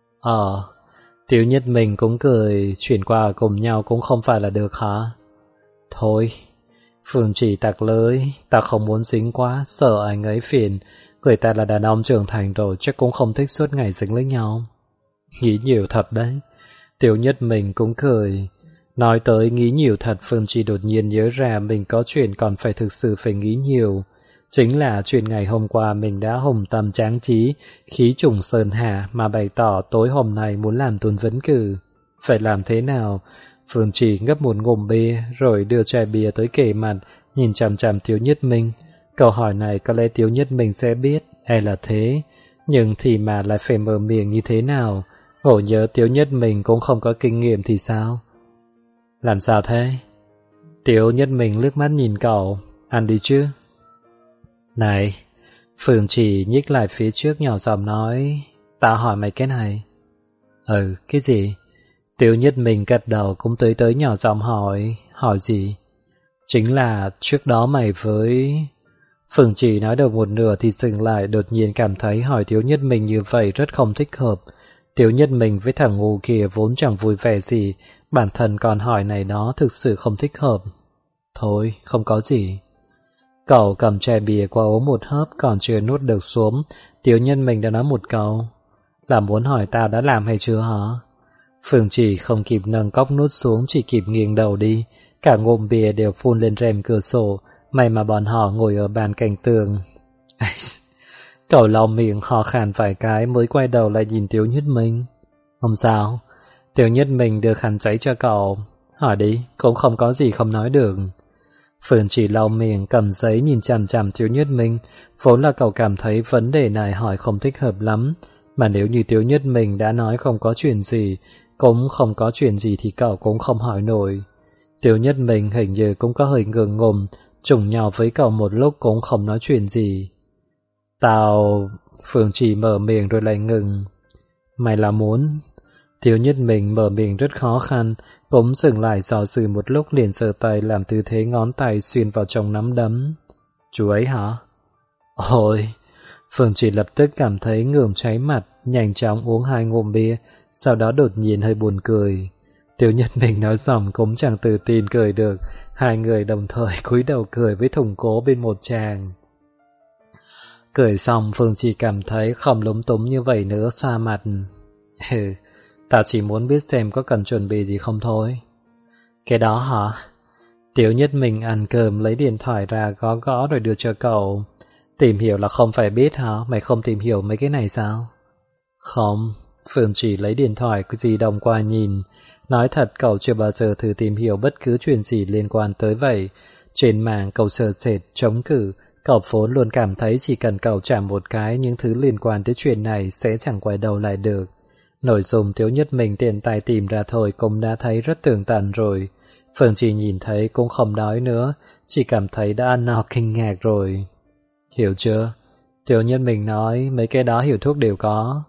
Tiểu Nhất Minh cũng cười, chuyển qua ở cùng nhau cũng không phải là được hả? Thôi, Phương Chỉ tặc lưới, ta không muốn dính quá, sợ anh ấy phiền. Người ta là đàn ông trưởng thành rồi, chắc cũng không thích suốt ngày dính lấy nhau. Nghĩ nhiều thật đấy. Tiểu Nhất Minh cũng cười. Nói tới nghĩ nhiều thật, Phương Chỉ đột nhiên nhớ ra mình có chuyện còn phải thực sự phải nghĩ nhiều. Chính là chuyện ngày hôm qua mình đã hùng tâm tráng trí, khí trùng sơn hà mà bày tỏ tối hôm nay muốn làm Tôn Vấn Cử. Phải làm thế nào? Phương Trì ngấp một ngụm bia rồi đưa chai bia tới kề mặt, nhìn chằm chằm Tiếu Nhất Minh. Câu hỏi này có lẽ Tiếu Nhất Minh sẽ biết, e là thế, nhưng thì mà lại phải mở miệng như thế nào? Ngộ nhớ Tiếu Nhất Minh cũng không có kinh nghiệm thì sao? Làm sao thế? Tiếu Nhất Minh liếc mắt nhìn cậu, ăn đi chứ? Này, Phương Trì nhích lại phía trước nhỏ giọng nói, tao hỏi mày cái này. Cái gì? Tiếu Nhất Minh gật đầu cũng tới nhỏ giọng hỏi gì? Chính là trước đó mày với... Phương Trì nói được một nửa thì dừng lại, đột nhiên cảm thấy hỏi Tiếu Nhất Minh như vậy rất không thích hợp. Tiếu Nhất Minh với thằng ngu kia vốn chẳng vui vẻ gì, bản thân còn hỏi này đó thực sự không thích hợp. Thôi, không có gì. Cậu cầm chai bia qua uống một hớp còn chưa nuốt được xuống, Tiếu Nhất Minh đã nói một câu. Là muốn hỏi tao đã làm hay chưa hả? Phương Trì không kịp nâng cốc nuốt xuống, chỉ kịp nghiêng đầu đi. Cả ngụm bia đều phun lên rèm cửa sổ, may mà bọn họ ngồi ở bàn cạnh tường. Cậu lau miệng ho khan vài cái mới quay đầu lại nhìn Tiếu Nhất Minh. Không sao. Tiếu Nhất Minh đưa khăn giấy cho cậu. Hỏi đi, cũng không có gì không nói được. Phương Trì lau miệng cầm giấy nhìn chằm chằm Tiếu Nhất Minh. Vốn là cậu cảm thấy vấn đề này hỏi không thích hợp lắm, mà nếu như Tiếu Nhất Minh đã nói không có chuyện gì, cũng không có chuyện gì thì cậu cũng không hỏi nổi. Tiếu Nhất Minh hình như cũng có hơi ngượng ngùng, trùng nhau với cậu một lúc cũng không nói chuyện gì. Phương Trì mở miệng rồi lại ngừng. Mày là muốn... Tiếu Nhất Minh mở miệng rất khó khăn, cũng dừng lại dò dự một lúc liền giơ tay làm tư thế ngón tay xuyên vào trong nắm đấm. Chú ấy hả? Ôi! Phương Trì lập tức cảm thấy ngườm cháy mặt, nhanh chóng uống 2 ngụm bia, sau đó đột nhiên hơi buồn cười. Tiếu Nhất Minh nói xong cũng chẳng tự tin cười được, hai người đồng thời cúi đầu cười với thùng cố bên một tràng. Cười xong Phương Trì cảm thấy không lúng túng như vậy nữa, xoa mặt. Tao chỉ muốn biết xem có cần chuẩn bị gì không thôi. Cái đó hả? Tiếu Nhất Minh ăn cơm lấy điện thoại ra gõ gõ rồi đưa cho cậu. Tìm hiểu là không phải biết hả? Mày không tìm hiểu mấy cái này sao? Không. Phương Trì lấy điện thoại di động qua nhìn. Nói thật cậu chưa bao giờ thử tìm hiểu bất cứ chuyện gì liên quan tới vậy. Trên mạng cậu sợ sệt, chống cự. Cậu vốn luôn cảm thấy chỉ cần cậu chạm một cái, những thứ liên quan tới chuyện này sẽ chẳng quay đầu lại được. Nội dung Tiếu Nhất Minh tiện tay tìm ra thôi cũng đã thấy rất tường tận rồi. Phương Trì nhìn thấy cũng không nói nữa, chỉ cảm thấy đã ăn no kinh ngạc rồi. Hiểu chưa? Tiếu Nhất Minh nói mấy cái đó hiểu thuốc đều có.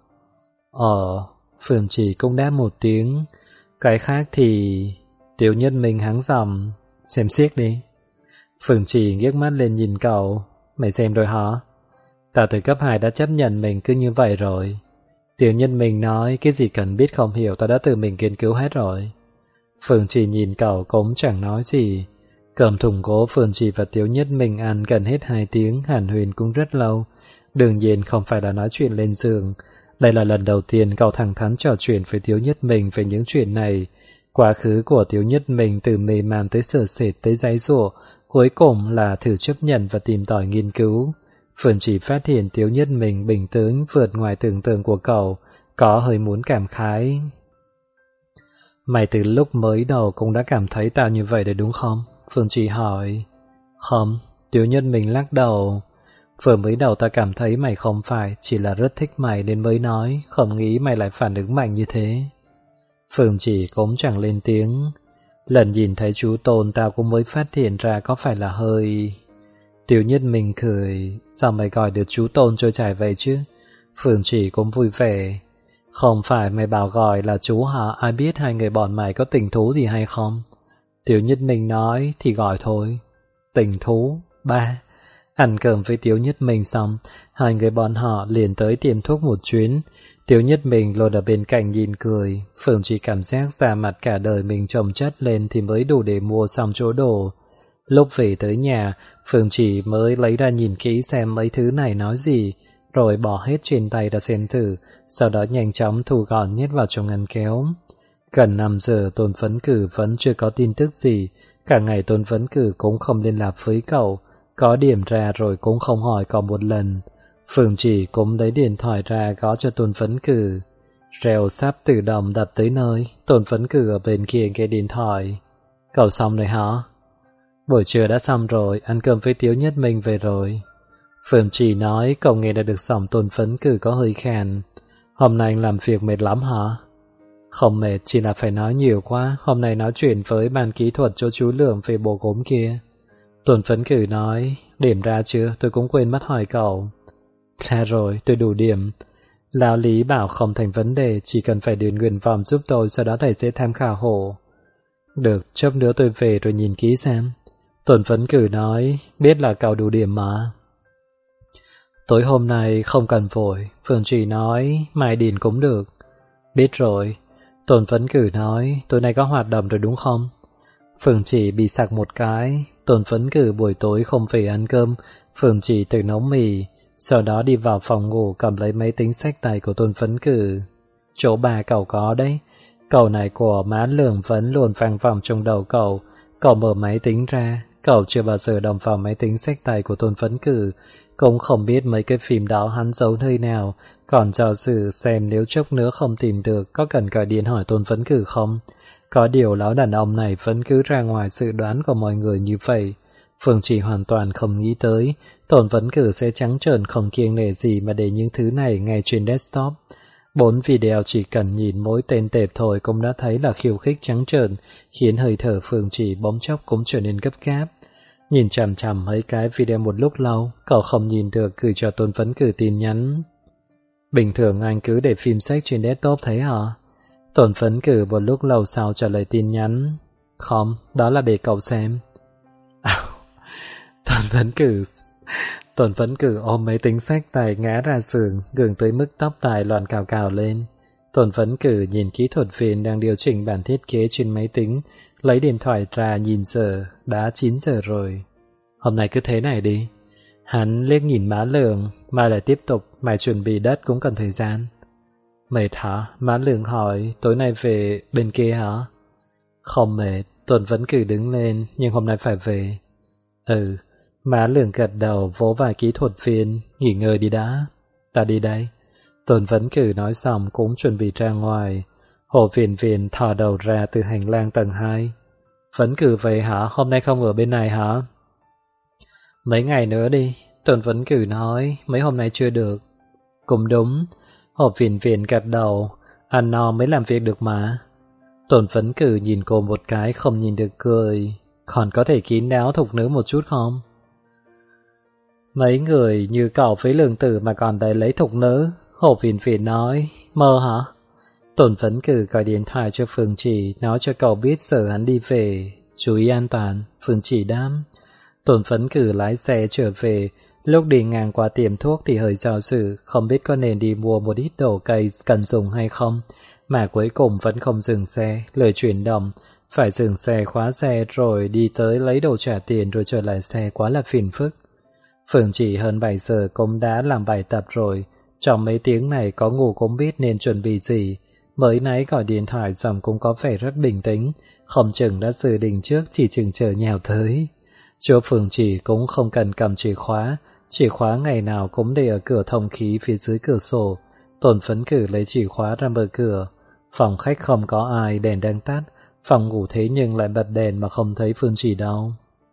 Phương Trì cũng đáp một tiếng. Cái khác thì... Tiếu Nhất Minh hắng giọng. Xem xiếc đi. Phương Trì nghiếc mắt lên nhìn cậu. Mày xem rồi hả? Tao từ cấp 2 đã chấp nhận mình cứ như vậy rồi. Tiếu Nhất Minh nói cái gì cần biết không hiểu tao đã tự mình nghiên cứu hết rồi. Phương Trì nhìn cậu cũng chẳng nói gì. Cầm thùng gỗ Phương Trì và Tiếu Nhất Minh ăn gần hết 2 tiếng, hàn huyên cũng rất lâu. Đương nhiên không phải là nói chuyện lên giường. Đây là lần đầu tiên cậu thẳng thắn trò chuyện với Tiếu Nhất Minh về những chuyện này. Quá khứ của Tiếu Nhất Minh từ mê man tới sợ sệt tới giãy giụa, cuối cùng là thử chấp nhận và tìm tòi nghiên cứu. Phương Trì phát hiện Tiếu Nhất Minh bình tĩnh vượt ngoài tưởng tượng của cậu, có hơi muốn cảm khái. Mày từ lúc mới đầu cũng đã cảm thấy tao như vậy đấy đúng không? Phương Trì hỏi. Không, Tiếu Nhất Minh lắc đầu. Vừa mới đầu ta cảm thấy mày không phải, chỉ là rất thích mày nên mới nói, không nghĩ mày lại phản ứng mạnh như thế. Phương Trì cũng chẳng lên tiếng. Lần nhìn thấy chú Tôn tao cũng mới phát hiện ra có phải là hơi... Tiếu Nhất Minh cười. Sao mày gọi được chú Tôn trôi chảy vậy chứ? Phương Trì cũng vui vẻ. Không phải mày bảo gọi là chú hả? Ai biết hai người bọn mày có tình thú gì hay không? Tiếu Nhất Minh nói thì gọi thôi. Tình thú? 3. Ăn cơm với Tiếu Nhất Minh xong, hai người bọn họ liền tới tiệm thuốc một chuyến. Tiếu Nhất Minh luôn ở bên cạnh nhìn cười. Phương Trì cảm giác da mặt cả đời mình chồng chất lên thì mới đủ để mua xong chỗ đồ. Lúc về tới nhà, Phương Trì mới lấy ra nhìn kỹ xem mấy thứ này nói gì, rồi bỏ hết trên tay ra xem thử, sau đó nhanh chóng thu gọn nhét vào trong ngăn kéo. Gần 5 giờ Tôn Phấn Cử vẫn chưa có tin tức gì, cả ngày Tôn Phấn Cử cũng không liên lạc với cậu, có điểm ra rồi cũng không hỏi cậu một lần. Phương Trì cũng lấy điện thoại ra gõ cho Tôn Phấn Cử. Rèo sắp tự động đập tới nơi, Tôn Phấn Cử ở bên kia nghe điện thoại. Cậu xong rồi hả? Buổi trưa đã xong rồi, ăn cơm với Tiếu Nhất Minh về rồi. Phương Trì nói cậu nghe đã được xong. Tôn Phấn Cử có hơi khàn. Hôm nay anh làm việc mệt lắm hả? Không mệt, chỉ là phải nói nhiều quá. Hôm nay nói chuyện với ban kỹ thuật cho chú Lượng về bộ gốm kia. Tôn Phấn Cử nói, điểm ra chưa? Tôi cũng quên mất hỏi cậu. Ra rồi, tôi đủ điểm. Lão Lý bảo không thành vấn đề, chỉ cần phải điền nguyện vọng giúp tôi, sau đó thầy sẽ tham khảo hộ. Được, chốc nữa tôi về rồi nhìn kỹ xem. Tôn Phấn Cử nói, biết là cậu đủ điểm mà. Tối hôm nay không cần vội, Phương Trì nói, mai điền cũng được. Biết rồi. Tôn Phấn Cử nói, tối nay có hoạt động rồi đúng không? Phương Trì bị sặc một cái. Tôn Phấn Cử buổi tối không về ăn cơm, Phương Trì tự nấu mì, sau đó đi vào phòng ngủ cầm lấy máy tính xách tay của Tôn Phấn Cử. Chỗ bà cậu có đấy. Cậu này của má Lường vẫn luôn vang vọng trong đầu cậu. Cậu mở máy tính ra, cậu chưa bao giờ động vào máy tính xách tay của Tôn Phấn Cử, cũng không biết mấy cái phim đó hắn giấu nơi nào, còn do dự xem nếu chốc nữa không tìm được có cần gọi điện hỏi Tôn Phấn Cử không. Có điều lão đàn ông này vẫn cứ ra ngoài dự đoán của mọi người như vậy. Phương Trì hoàn toàn không nghĩ tới Tôn Phấn Cử sẽ trắng trợn không kiêng nể gì mà để những thứ này ngay trên desktop. 4 video chỉ cần nhìn mỗi tên tệp thôi cũng đã thấy là khiêu khích trắng trợn, khiến hơi thở Phương Trì bỗng chốc cũng trở nên gấp gáp. Nhìn chằm chằm mấy cái video một lúc lâu, cậu không nhìn được gửi cho Tôn Phấn Cử tin nhắn. Bình thường anh cứ để phim sách trên desktop thấy hả? Tôn Phấn Cử một lúc lâu sau trả lời tin nhắn. Không, đó là để cậu xem. Tôn Phấn Cử ôm máy tính xách tay ngã ra giường, gường tới mức tóc tai loạn cào cào lên. Tôn Phấn Cử nhìn kỹ thuật viên đang điều chỉnh bản thiết kế trên máy tính, lấy điện thoại ra nhìn giờ, đã 9 giờ rồi. Hôm nay cứ thế này đi. Hắn liếc nhìn má Lượng, mai lại tiếp tục, mày chuẩn bị đất cũng cần thời gian. Mệt hả? Má Lượng hỏi, tối nay về bên kia hả? Không mệt, Tôn Phấn Cử đứng lên, nhưng hôm nay phải về. Ừ, má Lượng gật đầu vỗ vai kỹ thuật viên, nghỉ ngơi đi đã. Ta đi đây. Tôn Phấn Cử nói xong cũng chuẩn bị ra ngoài. Hồ Viền Viền thò đầu ra từ hành lang tầng 2. Phấn Cử vậy hả? Hôm nay không ở bên này hả? Mấy ngày nữa đi. Tôn Phấn Cử nói, mấy hôm nay chưa được. Cũng đúng. Hồ Viền Viền gật đầu, ăn no mới làm việc được mà. Tôn Phấn Cử nhìn cô một cái không nhìn được cười. Còn có thể kín đáo thục nữ một chút không? Mấy người như cậu với Lương Tử mà còn đầy lấy thục nữ. Hồ Viền Viền nói, mơ hả? Tôn Phấn Cử gọi điện thoại cho Phương Trì, nói cho cậu biết giờ hắn đi về, chú ý an toàn. Phương Trì đáp. Tôn Phấn Cử lái xe trở về, lúc đi ngang qua tiệm thuốc thì hơi do dự, không biết có nên đi mua một ít đồ cây cần dùng hay không, mà cuối cùng vẫn không dừng xe, lời chuyển động, phải dừng xe khóa xe rồi đi tới lấy đồ trả tiền rồi trở lại xe quá là phiền phức. Phương Trì hơn 7 giờ cũng đã làm bài tập rồi, trong mấy tiếng này có ngủ cũng biết nên chuẩn bị gì. Mới nãy gọi điện thoại xong cũng có vẻ rất bình tĩnh, không chừng đã dự định trước chỉ chừng chờ nhào tới. Chỗ Phương Trì cũng không cần cầm chìa khóa ngày nào cũng để ở cửa thông khí phía dưới cửa sổ. Tôn Phấn Cử lấy chìa khóa ra mở cửa. Phòng khách không có ai, đèn đang tắt, phòng ngủ thế nhưng lại bật đèn mà không thấy Phương Trì đâu.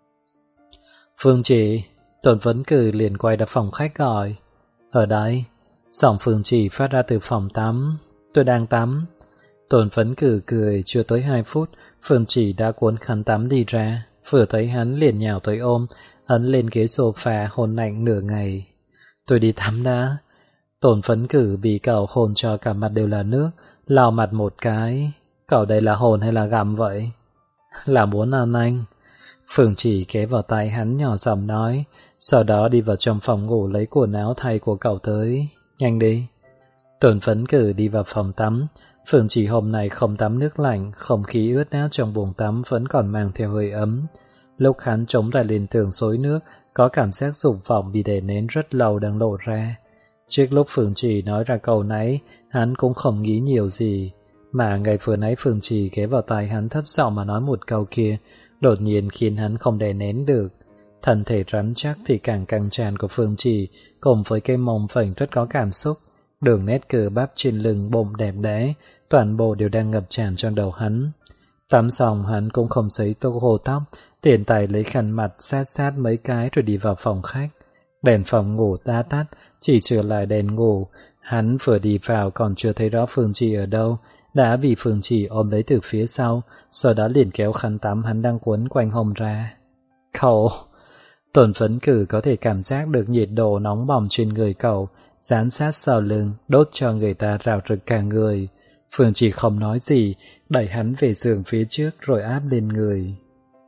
Phương Trì, Tôn Phấn Cử liền quay ra phòng khách gọi. Ở đây. Giọng Phương Trì phát ra từ phòng tắm. Tôi đang tắm. Tôn Phấn Cử cười, chưa tới 2 phút, Phương Trì đã cuốn khăn tắm đi ra. Vừa thấy hắn liền nhào tới ôm, ấn lên ghế sofa hôn lạnh nửa ngày. Tôi đi tắm đã. Tôn Phấn Cử bị cậu hôn cho cả mặt đều là nước, lau mặt một cái. Cậu đây là hôn hay là gặm vậy? Là muốn ăn anh. Phương Trì ghé vào tai hắn nhỏ giọng nói, sau đó đi vào trong phòng ngủ lấy quần áo thay của cậu tới. Nhanh đi. Tôn Phấn Cử đi vào phòng tắm. Phương Trì hôm nay không tắm nước lạnh, không khí ướt át trong buồng tắm vẫn còn mang theo hơi ấm. Lúc hắn chống tay lên tường xối nước, có cảm giác dục vọng bị đè nén rất lâu đang lộ ra. Trước lúc Phương Trì nói ra câu nãy, hắn cũng không nghĩ nhiều gì. Mà ngày vừa nãy Phương Trì ghé vào tai hắn thấp giọng mà nói một câu kia, đột nhiên khiến hắn không đè nén được. Thân thể rắn chắc thì càng căng tràn của Phương Trì, cùng với cái mông phành rất có cảm xúc, Đường nét cơ bắp trên lưng bụng đẹp đẽ, toàn bộ đều đang ngập tràn trong đầu hắn. Tắm xong hắn cũng không sấy tô hồ tóc, tiện tay lấy khăn mặt sát sát mấy cái rồi đi vào phòng khách. Đèn phòng ngủ đã tắt, chỉ sửa lại đèn ngủ. Hắn vừa đi vào còn chưa thấy rõ Phương Trì ở đâu, đã bị Phương Trì ôm lấy từ phía sau, sau đó liền kéo khăn tắm hắn đang quấn quanh hông ra. Cậu! Tôn Phấn Cử có thể cảm giác được nhiệt độ nóng bỏng trên người cậu, dán sát sau lưng, đốt cho người ta rào rực cả người. Phương Trì không nói gì, đẩy hắn về giường phía trước rồi áp lên người.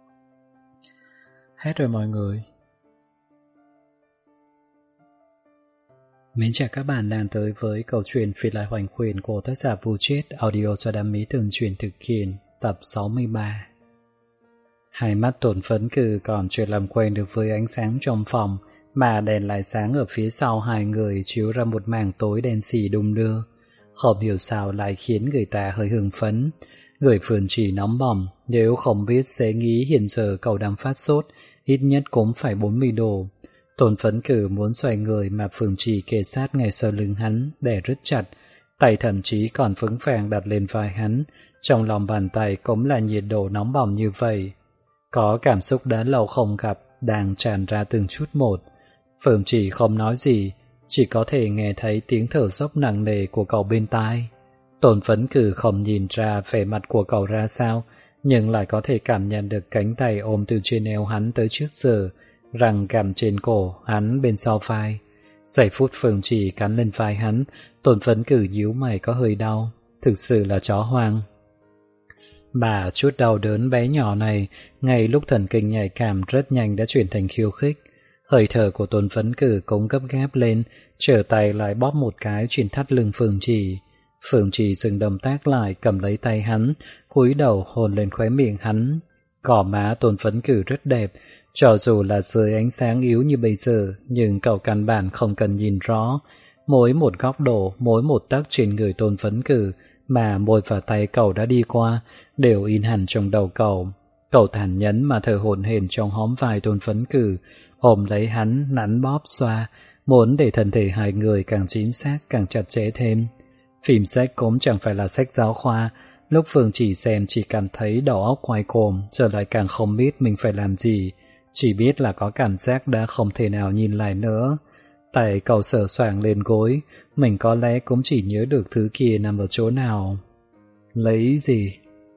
Hết rồi mọi người. Mến chào các bạn đang tới với câu chuyện Phiệt Lại Hoành Khuyển của tác giả Vu Chết, audio do Đam Mỹ Tường Truyền thực hiện, tập 63. Hai mắt Tôn Phấn Cử còn chưa làm quen được với ánh sáng trong phòng, mà đèn lại sáng ở phía sau hai người chiếu ra một mảng tối đen xì đung đưa. Không hiểu sao lại khiến người ta hơi hưng phấn. Người Phương Trì nóng bỏng, nếu không biết sẽ nghĩ hiện giờ cậu đang phát sốt, ít nhất cũng phải 40 độ. Tôn Phấn Cử muốn xoay người mà Phương Trì kề sát ngay sau lưng hắn, đè rất chặt, tay thậm chí còn vững vàng đặt lên vai hắn, trong lòng bàn tay cũng là nhiệt độ nóng bỏng như vậy. Có cảm xúc đã lâu không gặp, đang tràn ra từng chút một. Phương Trì không nói gì, chỉ có thể nghe thấy tiếng thở dốc nặng nề của cậu bên tai. Tôn Phấn Cử không nhìn ra vẻ mặt của cậu ra sao, nhưng lại có thể cảm nhận được cánh tay ôm từ trên eo hắn tới trước giờ, răng gặm trên cổ hắn bên sau vai. Giây phút Phương Trì cắn lên vai hắn, Tôn Phấn Cử nhíu mày có hơi đau, thực sự là chó hoang. Bà chút đau đớn bé nhỏ này, ngay lúc thần kinh nhạy cảm rất nhanh đã chuyển thành khiêu khích. Hơi thở của Tôn Phấn Cử cũng gấp gáp lên, trở tay lại bóp một cái trên thắt lưng Phương Trì. Phương Trì dừng động tác lại, cầm lấy tay hắn, cúi đầu hôn lên khóe miệng hắn. Gò má Tôn Phấn Cử rất đẹp, cho dù là dưới ánh sáng yếu như bây giờ, nhưng cậu căn bản không cần nhìn rõ. Mỗi một góc độ, mỗi một tấc trên người Tôn Phấn Cử mà môi và tay cậu đã đi qua, đều in hẳn trong đầu cậu. Cậu thản nhẫn mà thở hổn hển trong hóm vai Tôn Phấn Cử, ôm lấy hắn, nắn bóp xoa, muốn để thân thể hai người càng chính xác, càng chặt chẽ thêm. Phim sách cũng chẳng phải là sách giáo khoa, lúc Phương Trì xem chỉ cảm thấy đầu óc quay cuồng, giờ lại càng không biết mình phải làm gì, chỉ biết là có cảm giác đã không thể nào nhìn lại nữa. Tay cậu sờ soạng lên gối, mình có lẽ cũng chỉ nhớ được thứ kia nằm ở chỗ nào. Lấy gì?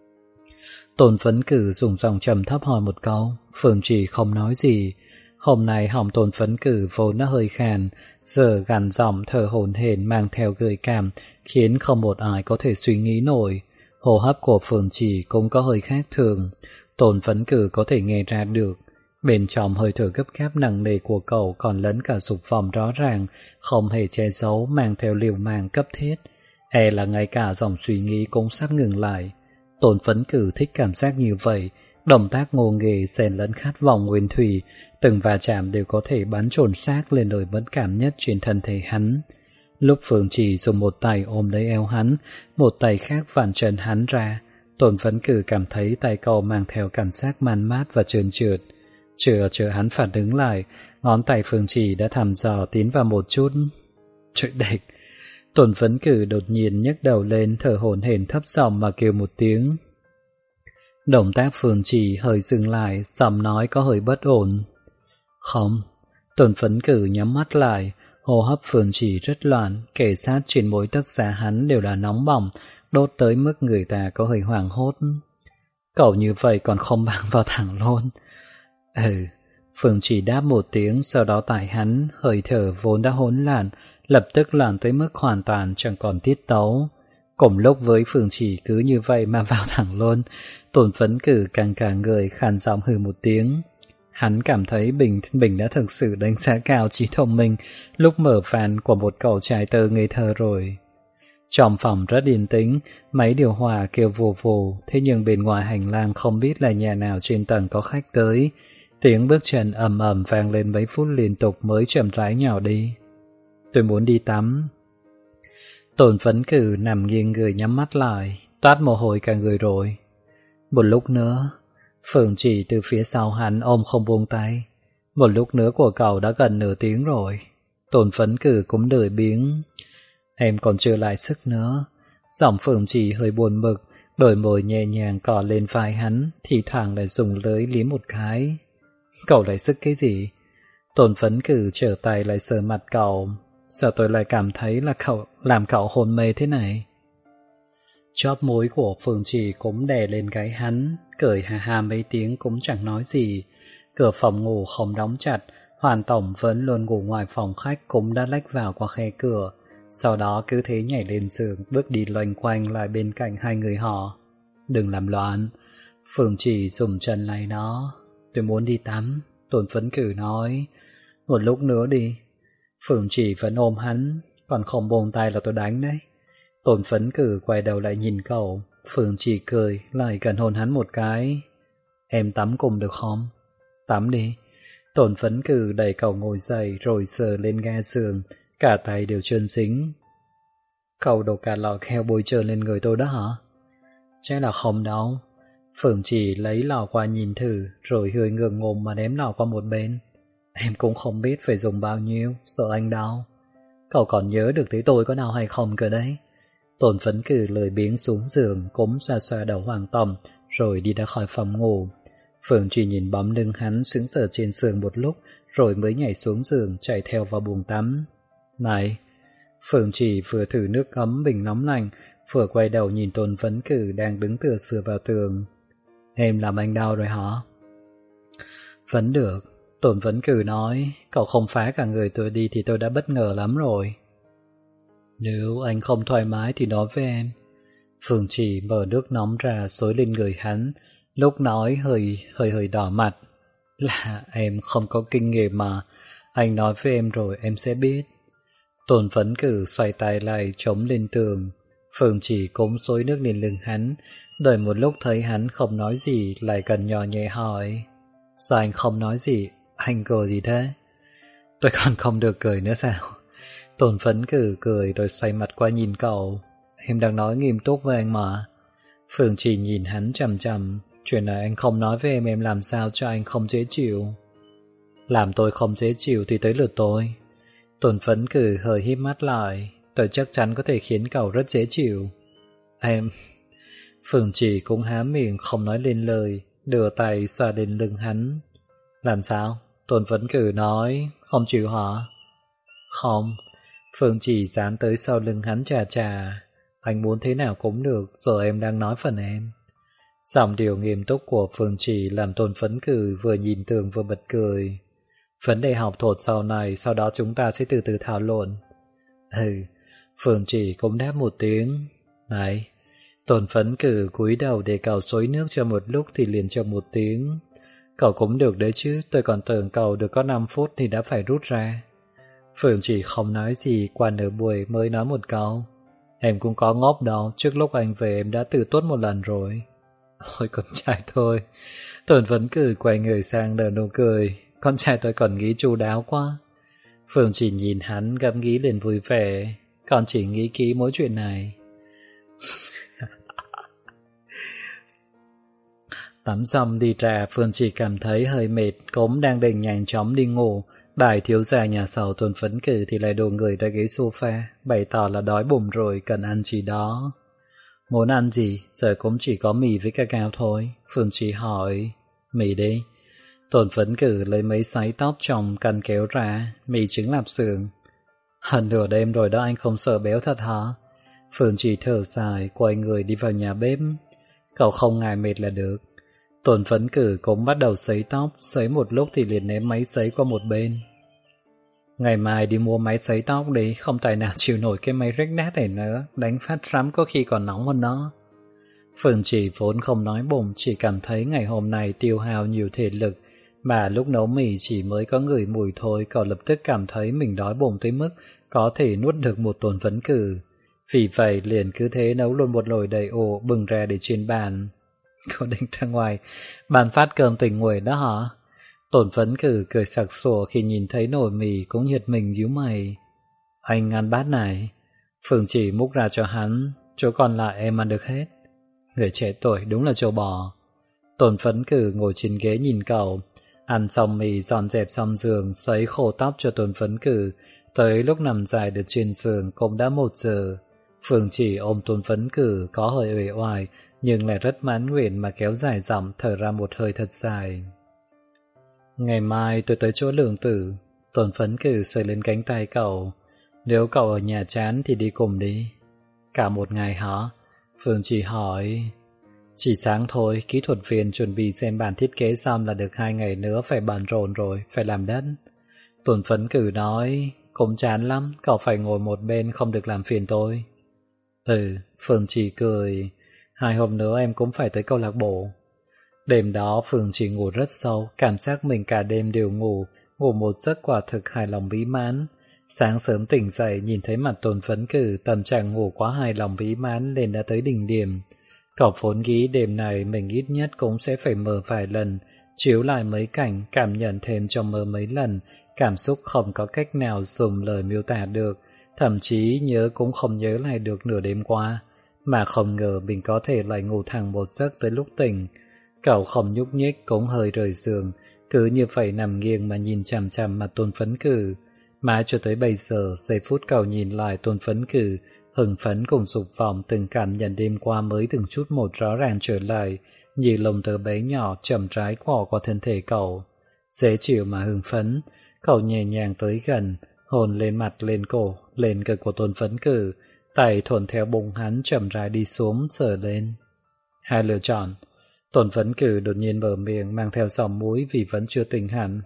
Tôn Phấn Cử dùng giọng trầm thấp hỏi một câu, Phương Trì không nói gì. Hôm nay họng Tôn Phấn Cử vốn đã hơi khàn, giờ gằn giọng thở hổn hển mang theo gợi cảm, khiến không một ai có thể suy nghĩ nổi. Hô hấp của Phương Trì cũng có hơi khác thường, Tôn Phấn Cử có thể nghe ra được. Bên trong hơi thở gấp gáp nặng nề của cậu còn lẫn cả dục vọng rõ ràng, không hề che giấu, mang theo liều mạng cấp thiết. Là ngay cả dòng suy nghĩ cũng sắp ngừng lại. Tôn Phấn Cử thích cảm giác như vậy, động tác ngô nghề xen lẫn khát vọng nguyên thủy, từng va chạm đều có thể bắn chồn xác lên nơi mẫn cảm nhất trên thân thể hắn. Lúc Phương Trì dùng một tay ôm lấy eo hắn, một tay khác vặn chân hắn ra, Tôn Phấn Cử cảm thấy tay cậu mang theo cảm giác man mát và trơn trượt. Chờ hắn phản ứng lại, ngón tay Phương Trì đã thăm dò tiến vào một chút. Trời địch! Tôn Phấn Cử đột nhiên nhấc đầu lên, thở hổn hển thấp giọng mà kêu một tiếng. Động tác Phương Trì hơi dừng lại, giọng nói có hơi bất ổn. Không. Tôn Phấn Cử nhắm mắt lại, hô hấp Phương Trì rất loạn, kề sát trên mỗi tấc da hắn đều là nóng bỏng, đốt tới mức người ta có hơi hoảng hốt. Cậu như vậy còn không băng vào thẳng luôn. Phương Trì đáp một tiếng, sau đó tại hắn, hơi thở vốn đã hỗn loạn, lập tức loạn tới mức hoàn toàn chẳng còn tiết tấu. Cùng lúc với Phương Trì cứ như vậy mà vào thẳng luôn, Tôn Phấn Cử càng cả người khàn giọng hừ một tiếng. Hắn cảm thấy mình đã thực sự đánh giá cao trí thông minh lúc mở phàn của một cậu trai tơ ngây thơ rồi. Trong phòng rất yên tĩnh, máy điều hòa kêu vù vù, thế nhưng bên ngoài hành lang không biết là nhà nào trên tầng có khách tới. Tiếng bước chân ầm ầm vang lên mấy phút liên tục mới chậm rãi nhỏ đi. Tôi muốn đi tắm. Tôn Phấn Cử nằm nghiêng người nhắm mắt lại, toát mồ hôi cả người rồi. Một lúc nữa, Phương Trì từ phía sau hắn ôm không buông tay. Một lúc nữa của cậu đã gần nửa tiếng rồi. Tôn Phấn Cử cũng lười biếng. Em còn chưa lại sức nữa. Giọng Phượng Trì hơi buồn bực, đôi môi nhẹ nhàng cọ lên vai hắn, thì thoảng lại dùng lưỡi liếm một cái. Cậu lại sức cái gì? Tôn Phấn Cử trở tay lại sờ mặt cậu. Sao tôi lại cảm thấy là cậu làm cậu hôn mê thế này? Chóp mũi của Phượng Trì cũng đè lên gáy hắn, cười hà hà mấy tiếng cũng chẳng nói gì. Cửa phòng ngủ không đóng chặt, Hoàn Tổng vẫn luôn ngủ ngoài phòng khách cũng đã lách vào qua khe cửa. Sau đó cứ thế nhảy lên giường, bước đi loanh quanh lại bên cạnh hai người họ. Đừng làm loạn. Phượng Trì dùng chân lay nó. Tôi muốn đi tắm. Tôn Phấn Cử nói. Một lúc nữa đi. Phượng Trì vẫn ôm hắn, còn không buông tay là tôi đánh đấy. Tôn Phấn Cử quay đầu lại nhìn cậu. Phượng Trì cười, lại gần hôn hắn một cái. Em tắm cùng được không? Tắm đi. Tôn Phấn Cử đẩy cậu ngồi dậy rồi sờ lên ga giường, cả tay đều trơn dính. Cậu đổ cả lọ keo bôi trơn lên người tôi đó hả? Chắc là không đâu. Phượng Trì lấy lọ qua nhìn thử, rồi hơi ngượng ngùng mà ném lọ qua một bên. Em cũng không biết phải dùng bao nhiêu, sợ anh đau. Cậu còn nhớ được thấy tôi có đau hay không cơ đấy. Tôn Phấn Cử lười biếng xuống giường, cũng xoa xoa đầu Hoàng Tổng, rồi đi ra khỏi phòng ngủ. Phượng Trì nhìn bóng lưng hắn sững sờ trên giường một lúc, rồi mới nhảy xuống giường chạy theo vào buồng tắm. Này! Phượng Trì vừa thử nước ấm bình nóng lạnh, vừa quay đầu nhìn Tôn Phấn Cử đang đứng tựa sửa vào tường. Em làm anh đau rồi hả? Vẫn được. Tôn Phấn Cử nói, cậu không phá cả người tôi đi thì tôi đã bất ngờ lắm rồi. Nếu anh không thoải mái thì nói với em. Phượng Trì mở nước nóng ra xối lên người hắn, lúc nói hơi đỏ mặt. Là em không có kinh nghiệm mà, anh nói với em rồi em sẽ biết. Tôn Phấn Cử xoay tay lại chống lên tường. Phượng Trì cũng xối nước lên lưng hắn, đợi một lúc thấy hắn không nói gì lại gần nhỏ nhẹ hỏi. Sao anh không nói gì? Anh cười gì thế? Tôi còn không được cười nữa sao? Tôn Phấn Cử cười rồi xoay mặt qua nhìn cậu. Em đang nói nghiêm túc với anh mà. Phượng Trì nhìn hắn chằm chằm. Chuyện này anh không nói với em làm sao cho anh không dễ chịu. Làm tôi không dễ chịu thì tới lượt tôi. Tôn Phấn Cử hơi híp mắt lại. Tôi chắc chắn có thể khiến cậu rất dễ chịu. Em... Phượng Trì cũng há miệng không nói lên lời, đưa tay xoa lên lưng hắn. Làm sao? Tôn Phấn Cử nói. Không chịu hả? Không. Phượng Trì dán tới sau lưng hắn chà chà. Anh muốn thế nào cũng được, giờ em đang nói phần em. Giọng điệu nghiêm túc của Phượng Trì làm Tôn Phấn Cử vừa nhìn tường vừa bật cười. Vấn đề học thuật sau này, sau đó chúng ta sẽ từ từ thảo luận. Phượng Trì cũng đáp một tiếng. Này, Tôn Phấn Cử cúi đầu để cậu xối nước cho một lúc thì liền cho một tiếng. Cậu cũng được đấy chứ, tôi còn tưởng cậu được có 5 phút thì đã phải rút ra. Phượng Trì không nói gì, qua nửa buổi mới nói một câu. Em cũng có ngốc đâu, trước lúc anh về em đã tự tuốt một lần rồi. Ôi con trai thôi. Tôn Phấn Cử quay người sang nở nụ cười. Con trai tôi còn nghĩ chu đáo quá. Phượng Trì nhìn hắn ngẫm nghĩ liền vui vẻ. Con chỉ nghĩ kỹ mỗi chuyện này. Tắm xong đi ra, Phượng Trì cảm thấy hơi mệt, cũng đang định nhanh chóng đi ngủ. Đại thiếu gia nhà giàu Tôn Phấn Cử thì lại đổ người ra ghế sofa, bày tỏ là đói bụng rồi, cần ăn gì đó. Muốn ăn gì? Giờ cũng chỉ có mì với cacao thôi. Phượng Trì hỏi. Mì đi. Tôn Phấn Cử lấy mấy sái tóc trong căn kéo ra, mì trứng lạp xưởng. Hẳn nửa đêm rồi đó, anh không sợ béo thật hả? Phượng Trì thở dài, quay người đi vào nhà bếp. Cậu không ngại mệt là được. Tôn Phấn Cử cũng bắt đầu sấy tóc, sấy một lúc thì liền ném máy sấy qua một bên. Ngày mai đi mua máy sấy tóc đi, không tài nào chịu nổi cái máy rách nát này nữa, đánh phát rắm có khi còn nóng hơn nó. Phượng Trì vốn không nói bụng, chỉ cảm thấy ngày hôm nay tiêu hao nhiều thể lực, mà lúc nấu mì chỉ mới có ngửi mùi thôi, cậu lập tức cảm thấy mình đói bụng tới mức có thể nuốt được một Tôn Phấn Cử. Vì vậy liền cứ thế nấu luôn một nồi đầy ổ bừng ra để trên bàn. Cậu định ra ngoài bàn phát cơm tình nguyện đó hả? Tôn Phấn Cử cười sặc sủa khi nhìn thấy nồi mì cũng nhiệt mình nhíu mày. Anh ăn bát này. Phượng Trì múc ra cho hắn, chỗ còn lại em ăn được hết. Người trẻ tuổi đúng là trâu bò. Tôn Phấn Cử ngồi trên ghế nhìn cậu, ăn xong mì dọn dẹp xong giường, sấy khô tóc cho Tôn Phấn Cử, Tới lúc nằm dài được trên giường cũng đã 1 giờ. Phương Chỉ ôm Tôn Phấn Cử có hơi uể oải nhưng lại rất mãn nguyện mà kéo dài giọng thở ra một hơi thật dài. Ngày mai tôi tới chỗ Lượng Tử. Tôn Phấn Cử sờ lên cánh tay cậu. Nếu cậu ở nhà chán thì đi cùng đi. Cả một ngày hả? Phương Chỉ hỏi. Chỉ sáng thôi, kỹ thuật viên chuẩn bị xem bản thiết kế xong là được 2 ngày nữa phải bận rộn rồi, phải làm đất. Tôn Phấn Cử nói, cũng chán lắm, cậu phải ngồi một bên không được làm phiền tôi. Phương Chỉ cười, 2 hôm nữa em cũng phải tới câu lạc bộ. Đêm đó Phương Chỉ ngủ rất sâu, cảm giác mình cả đêm đều ngủ một giấc quả thực hài lòng mỹ mãn. Sáng sớm tỉnh dậy nhìn thấy mặt Tôn Phấn Cử, tâm trạng ngủ quá hài lòng mỹ mãn nên đã tới đỉnh điểm. Cậu vốn nghĩ đêm này mình ít nhất cũng sẽ phải mơ vài lần, chiếu lại mấy cảnh, cảm nhận thêm trong mơ mấy lần, cảm xúc không có cách nào dùng lời miêu tả được, thậm chí nhớ cũng không nhớ lại được nửa đêm qua, mà không ngờ mình có thể lại ngủ thẳng một giấc tới lúc tỉnh. Cậu không nhúc nhích cũng hơi rời giường, cứ như vậy nằm nghiêng mà nhìn chằm chằm mặt Tôn Phấn Cử. Mãi cho tới bây giờ, giây phút cậu nhìn lại Tôn Phấn Cử, hưng phấn cùng dục vọng từng cảm nhận đêm qua mới từng chút một rõ ràng trở lại, như lồng tơ bé nhỏ chậm rãi quỏ qua thân thể cậu. Dễ chịu mà hưng phấn, cậu nhẹ nhàng tới gần, hôn lên mặt, lên cổ, lên ngực của Tôn Phấn Cử, tay thuận theo bụng hắn chậm rãi đi xuống sờ lên. 2 lựa chọn. Tôn Phấn Cử đột nhiên mở miệng mang theo giọng mũi vì vẫn chưa tỉnh hẳn.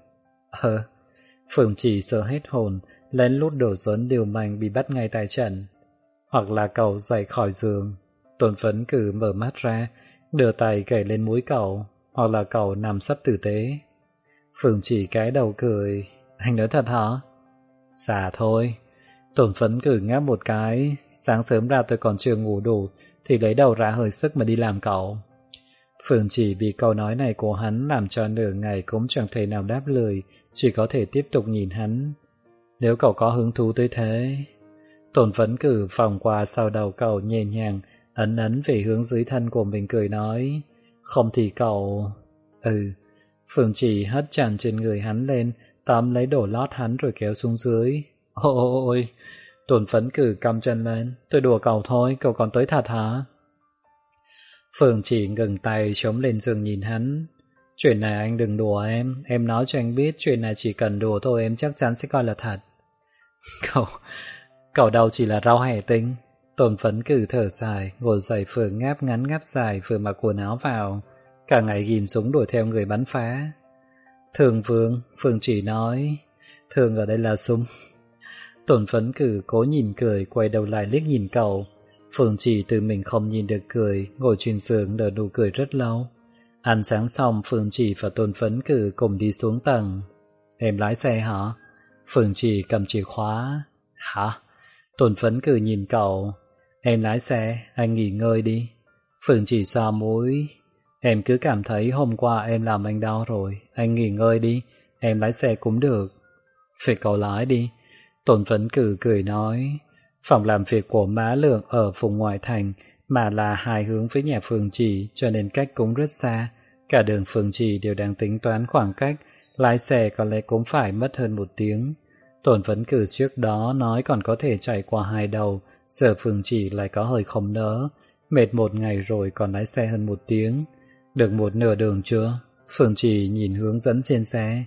Phương Chỉ sợ hết hồn, lén lút đổ dấn điều mạnh bị bắt ngay tại trận. Hoặc là cậu dậy khỏi giường. Tôn Phấn Cử mở mắt ra, đưa tay gảy lên mũi cậu, hoặc là cậu nằm sấp tử tế. Phương Chỉ cái đầu cười, anh nói thật hả? Dạ thôi. Tôn Phấn Cử ngáp một cái, sáng sớm ra tôi còn chưa ngủ đủ, thì lấy đầu ra hơi sức mà đi làm cậu. Phương Chỉ bị câu nói này của hắn làm cho nửa ngày cũng chẳng thể nào đáp lời, chỉ có thể tiếp tục nhìn hắn. Nếu cậu có hứng thú tới thế... Tôn Phấn Cử vòng qua sau đầu cậu nhẹ nhàng, ấn ấn về hướng dưới thân của mình cười nói. Không thì cậu... Phương Chỉ hất tràn trên người hắn lên, tóm lấy đồ lót hắn rồi kéo xuống dưới. Ôi! Tôn Phấn Cử cong chân lên. Tôi đùa cậu thôi, cậu còn tới thật hả? Phương Chỉ ngừng tay chống lên giường nhìn hắn. Chuyện này anh đừng đùa em nói cho anh biết chuyện này chỉ cần đùa thôi em chắc chắn sẽ coi là thật. Cậu đâu chỉ là rau hẻ tinh. Tôn Phấn Cử thở dài, ngồi dậy vừa ngáp ngắn ngáp dài vừa mặc quần áo vào, cả ngày ghim súng đuổi theo người bắn phá. Thường Vương, Phương Chỉ nói, thường ở đây là súng. Tôn Phấn Cử cố nhìn cười, quay đầu lại liếc nhìn cậu. Phương Chỉ tự mình không nhìn được cười, ngồi trên giường nở nụ cười rất lâu. Ăn sáng xong, Phương Chỉ và Tôn Phấn Cử cùng đi xuống tầng. Em lái xe hả? Phương Chỉ cầm chìa khóa. Hả? Tôn Phấn Cử nhìn cậu. Em lái xe, anh nghỉ ngơi đi. Phương Chỉ xoa mũi. Em cứ cảm thấy hôm qua em làm anh đau rồi. Anh nghỉ ngơi đi, em lái xe cũng được. Phải cậu lái đi. Tôn Phấn Cử cười nói. Phòng làm việc của má Lượng ở vùng ngoại thành, mà là 2 hướng với nhà Phương Chỉ, cho nên cách cũng rất xa. Cả đường Phương Chỉ đều đang tính toán khoảng cách, lái xe có lẽ cũng phải mất hơn 1 tiếng. Tôn Phấn Cử trước đó nói còn có thể chạy qua 2 đầu, giờ Phương Chỉ lại có hơi không nỡ. Mệt 1 ngày rồi còn lái xe hơn 1 tiếng. Được một nửa đường chưa? Phương Chỉ nhìn hướng dẫn trên xe.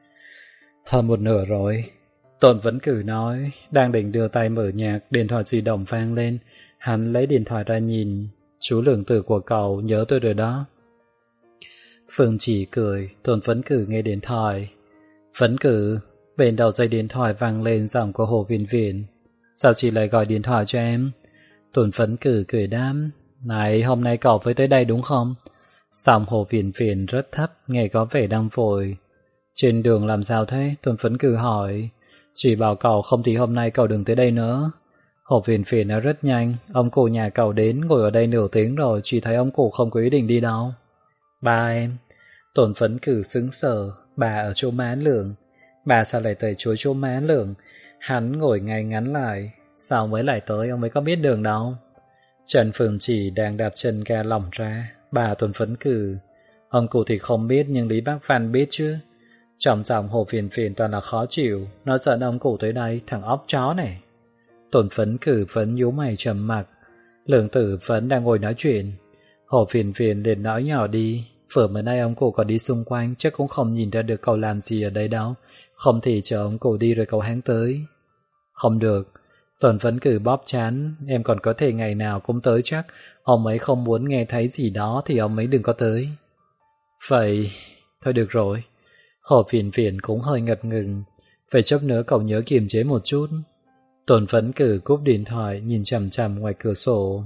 Hơn 1 nửa rồi. Tôn Phấn Cử nói, đang định đưa tay mở nhạc, điện thoại di động vang lên. Hắn lấy điện thoại ra nhìn. Chú Lượng Tử của cậu nhớ tôi rồi đó. Phương Chỉ cười, Tôn Phấn Cử nghe điện thoại. Phấn Cử, bên đầu dây điện thoại vang lên giọng của Hồ Viễn Viễn. Sao chị lại gọi điện thoại cho em? Tôn Phấn Cử cười đáp. Này, hôm nay cậu với tới đây đúng không? Giọng Hồ Viễn Viễn rất thấp, nghe có vẻ đang vội. Trên đường làm sao thế? Tôn Phấn Cử hỏi. Chỉ bảo cậu không thì hôm nay cậu đừng tới đây nữa. Hồ Viễn Viễn nói rất nhanh. Ông cụ nhà cậu đến, ngồi ở đây nửa tiếng rồi, chỉ thấy ông cụ không có ý định đi đâu. Ba em. Tôn Phấn Cử sững sờ. Bà ở chỗ má Lượng. Bà sao lại tới chỗ má Lượng? Hắn ngồi ngay ngắn lại. Sao mới lại tới, ông mới có biết đường đâu. Trần Phương Chỉ đang đạp chân ga lỏng ra. Bà Tôn Phấn Cử. Ông cụ thì không biết nhưng Lý Bác Văn biết chứ. Trong giọng Hồ Phiền Phiền toàn là khó chịu, nó dẫn ông cụ tới đây, thằng óc chó này. Tôn Phấn Cử vẫn nhíu mày trầm mặc, Lương Tử vẫn đang ngồi nói chuyện. Hồ Phiền Phiền liền nói nhỏ đi, vừa mới nay ông cụ còn đi xung quanh, chắc cũng không nhìn ra được cậu làm gì ở đây đâu, không thì chờ ông cụ đi rồi cậu hãng tới. Không được, Tôn Phấn Cử bóp chán, em còn có thể ngày nào cũng tới chắc, ông ấy không muốn nghe thấy gì đó thì ông ấy đừng có tới. Vậy, thôi được rồi. Hồ Phiền Phiền cũng hơi ngập ngừng, vậy chốc nữa cậu nhớ kiềm chế một chút. Tôn Phấn Cử cúp điện thoại nhìn chằm chằm ngoài cửa sổ.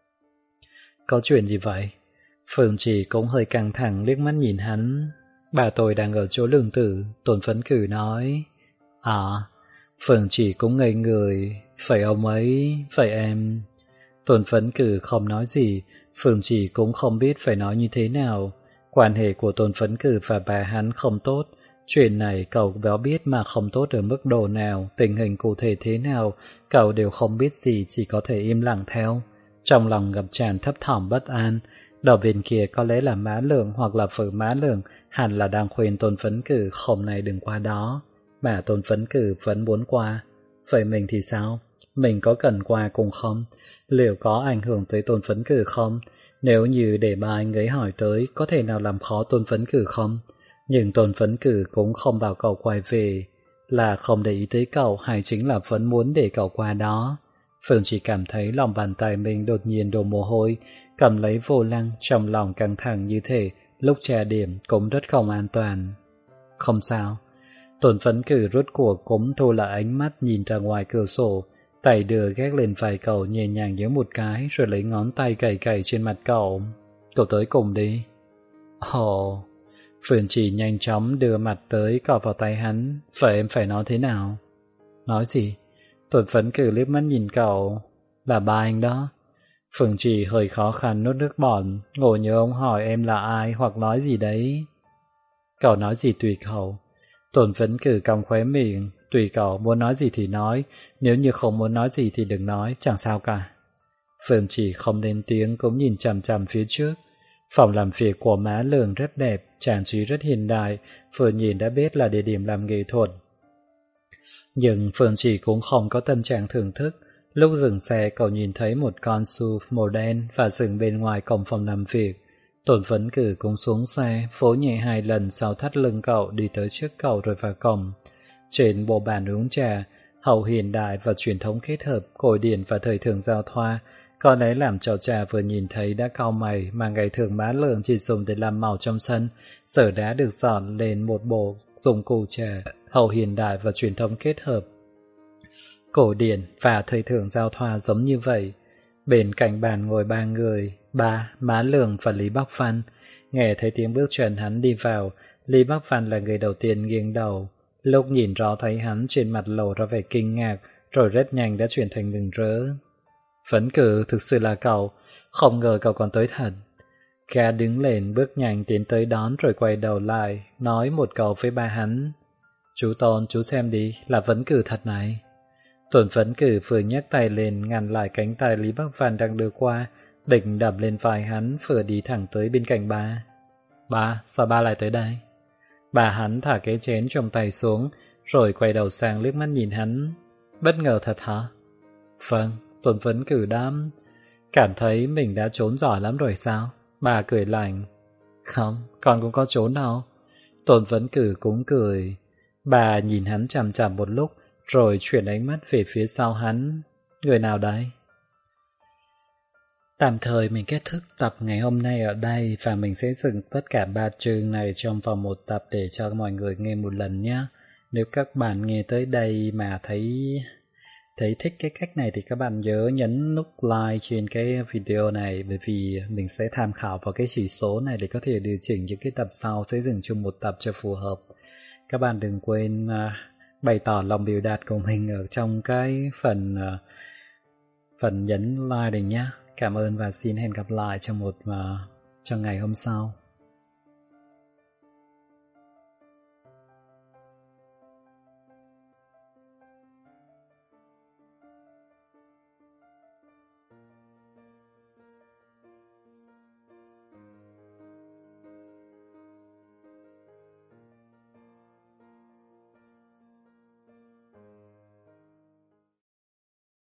Có chuyện gì vậy? Phương Chỉ cũng hơi căng thẳng liếc mắt nhìn hắn. Bà tôi đang ở chỗ Lương Tử, Tôn Phấn Cử nói. À, Phương Chỉ cũng ngây người, phải ông ấy, phải em. Tôn Phấn Cử không nói gì, Phương Chỉ cũng không biết phải nói như thế nào. Quan hệ của Tôn Phấn Cử và bà hắn không tốt. Chuyện này cậu béo biết mà không tốt ở mức độ nào, tình hình cụ thể thế nào, cậu đều không biết gì, chỉ có thể im lặng theo. Trong lòng ngập tràn thấp thỏm bất an, đầu bên kia có lẽ là má Lượng hoặc là vợ má Lượng, hẳn là đang khuyên Tôn Phấn Cử hôm nay đừng qua đó. Mà Tôn Phấn Cử vẫn muốn qua. Vậy mình thì sao? Mình có cần qua cùng không? Liệu có ảnh hưởng tới Tôn Phấn Cử không? Nếu như để bà anh ấy hỏi tới, có thể nào làm khó Tôn Phấn Cử không? Nhưng Tôn Phấn Cử cũng không bảo cậu quay về, là không để ý tới cậu hay chính là vẫn muốn để cậu qua đó. Phương chỉ cảm thấy lòng bàn tay mình đột nhiên đổ mồ hôi, cầm lấy vô lăng, trong lòng căng thẳng như thể lúc trà điểm cũng rất không an toàn. Không sao. Tôn Phấn Cử rốt cuộc cũng thu lại ánh mắt nhìn ra ngoài cửa sổ, tay đưa gác lên vai cậu nhẹ nhàng nhớ một cái rồi lấy ngón tay cày cày trên mặt cậu. Cậu tới cùng đi. Ồ... Phương Chỉ nhanh chóng đưa mặt tới cọ vào tay hắn. Vậy em phải nói thế nào? Nói gì? Tôn Phấn Cử liếc mắt nhìn cậu. Là ba anh đó. Phương Chỉ hơi khó khăn nuốt nước bọt, ngồi nhớ ông hỏi em là ai hoặc nói gì đấy. Cậu nói gì tùy cậu. Tôn Phấn Cử cong khóe miệng. Tùy cậu, muốn nói gì thì nói, nếu như không muốn nói gì thì đừng nói, chẳng sao cả. Phương Chỉ không lên tiếng, cũng nhìn chằm chằm phía trước. Phòng làm việc của má Lương rất đẹp, trang trí rất hiện đại, vừa nhìn đã biết là địa điểm làm nghệ thuật. Nhưng Phương Chỉ cũng không có tâm trạng thưởng thức. Lúc dừng xe cậu nhìn thấy một con SUV màu đen và dừng bên ngoài cổng phòng làm việc. Tôn Phấn Cử cũng xuống xe, vỗ nhẹ 2 lần sau thắt lưng cậu đi tới trước cậu rồi vào cổng. Trên bộ bàn uống trà, hậu hiện đại và truyền thống kết hợp, cổ điển và thời thượng giao thoa. Con ấy làm cho trà vừa nhìn thấy đã cau mày, mà ngày thường má Lương chỉ dùng để làm màu trong sân, giờ đã được dọn lên một bộ dụng cụ trà, hậu hiện đại và truyền thống kết hợp. Cổ điển và thời thượng giao thoa giống như vậy. Bên cạnh bàn ngồi 3 người, ba, má Lương và Lý Bắc Văn. Nghe thấy tiếng bước chân hắn đi vào, Lý Bắc Văn là người đầu tiên nghiêng đầu. Lúc nhìn rõ thấy hắn, trên mặt lộ ra vẻ kinh ngạc, rồi rất nhanh đã chuyển thành mừng rỡ. Phấn Cử, thực sự là cậu, không ngờ cậu còn tới thật. Gã đứng lên bước nhanh tiến tới đón rồi quay đầu lại, nói một câu với ba hắn. Chú Tôn, chú xem đi, là Phấn Cử thật này. Tôn Phấn Cử vừa nhấc tay lên ngăn lại cánh tay Lý Bắc Văn đang đưa qua, định đập lên vai hắn, vừa đi thẳng tới bên cạnh ba. Ba, sao ba lại tới đây? Bà hắn thả cái chén trong tay xuống, rồi quay đầu sang liếc mắt nhìn hắn. Bất ngờ thật hả? Vâng. Tôn Phấn Cử đám. Cảm thấy mình đã trốn giỏi lắm rồi sao? Bà cười lạnh. Không, con cũng có trốn đâu. Tôn Phấn Cử cũng cười. Bà nhìn hắn chằm chằm một lúc, rồi chuyển ánh mắt về phía sau hắn. Người nào đấy? Tạm thời mình kết thúc tập ngày hôm nay ở đây, và mình sẽ dừng tất cả 3 chương này trong vòng 1 tập để cho mọi người nghe một lần nhé. Nếu các bạn nghe tới đây mà thấy thích cái cách này thì các bạn nhớ nhấn nút like trên cái video này, bởi vì mình sẽ tham khảo vào cái chỉ số này để có thể điều chỉnh những cái tập sau, sẽ dừng chung một tập cho phù hợp. Các bạn đừng quên bày tỏ lòng biểu đạt của mình ở trong cái phần nhấn like này nhé. Cảm ơn và xin hẹn gặp lại trong ngày hôm sau.